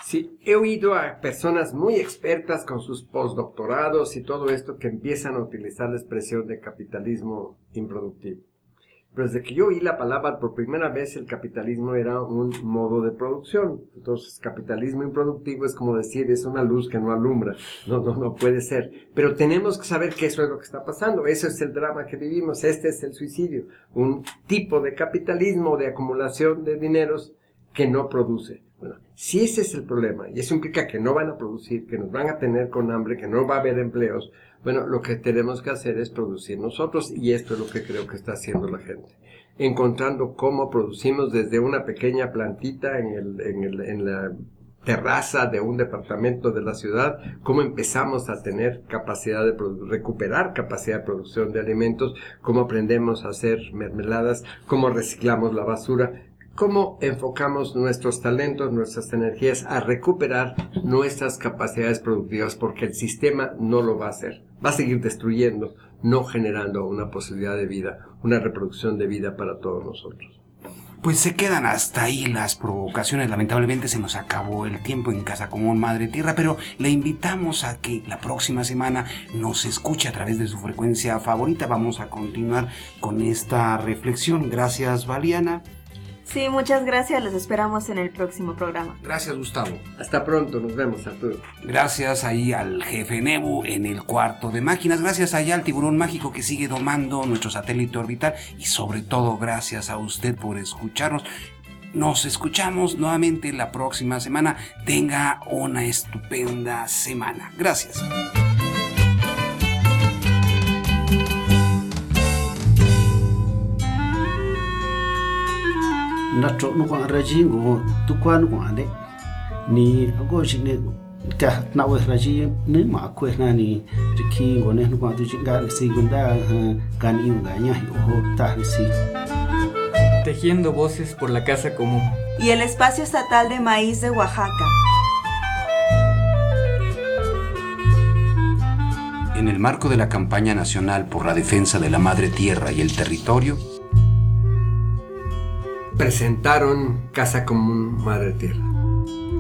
Sí, he oído a personas muy expertas con sus postdoctorados y todo esto que empiezan a utilizar la expresión de capitalismo improductivo. Pero desde que yo oí la palabra por primera vez, el capitalismo era un modo de producción. Entonces, capitalismo improductivo es como decir, es una luz que no alumbra. No, no, no puede ser. Pero tenemos que saber que eso es lo que está pasando. Eso es el drama que vivimos. Este es el suicidio. Un tipo de capitalismo, de acumulación de dineros que no produce. Bueno, si ese es el problema, y eso implica que no van a producir, que nos van a tener con hambre, que no va a haber empleos, bueno, lo que tenemos que hacer es producir nosotros, y esto es lo que creo que está haciendo la gente. Encontrando cómo producimos desde una pequeña plantita en, el, en, el, en la terraza de un departamento de la ciudad, cómo empezamos a tener capacidad de recuperar capacidad de producción de alimentos, cómo aprendemos a hacer mermeladas, cómo reciclamos la basura, cómo enfocamos nuestros talentos, nuestras energías a recuperar nuestras capacidades productivas, porque el sistema no lo va a hacer. Va a seguir destruyendo, no generando una posibilidad de vida, una reproducción de vida para todos nosotros. Pues se quedan hasta ahí las provocaciones. Lamentablemente se nos acabó el tiempo en Casa Común Madre Tierra, pero le invitamos a que la próxima semana nos escuche a través de su frecuencia favorita. Vamos a continuar con esta reflexión. Gracias, Valiana. Sí, muchas gracias. Los esperamos en el próximo programa. Gracias, Gustavo. Hasta pronto. Nos vemos, Arturo. Gracias ahí al jefe Nebu en el cuarto de máquinas. Gracias allá al tiburón mágico que sigue domando nuestro satélite orbital. Y sobre todo, gracias a usted por escucharnos. Nos escuchamos nuevamente la próxima semana. Tenga una estupenda semana. Gracias. Nacho no kwa raji ngo tu kwa no ande ni go jine ka na we raji ne ma ko na ni riki ngo ne no kwa tu jinga le segunda kan yu ga nya ho ta si. Tejiendo voces por la casa común. Y el espacio estatal de maíz de Oaxaca. En el marco de la campaña nacional por la defensa de la madre tierra y el territorio, presentaron Casa Común Madre Tierra.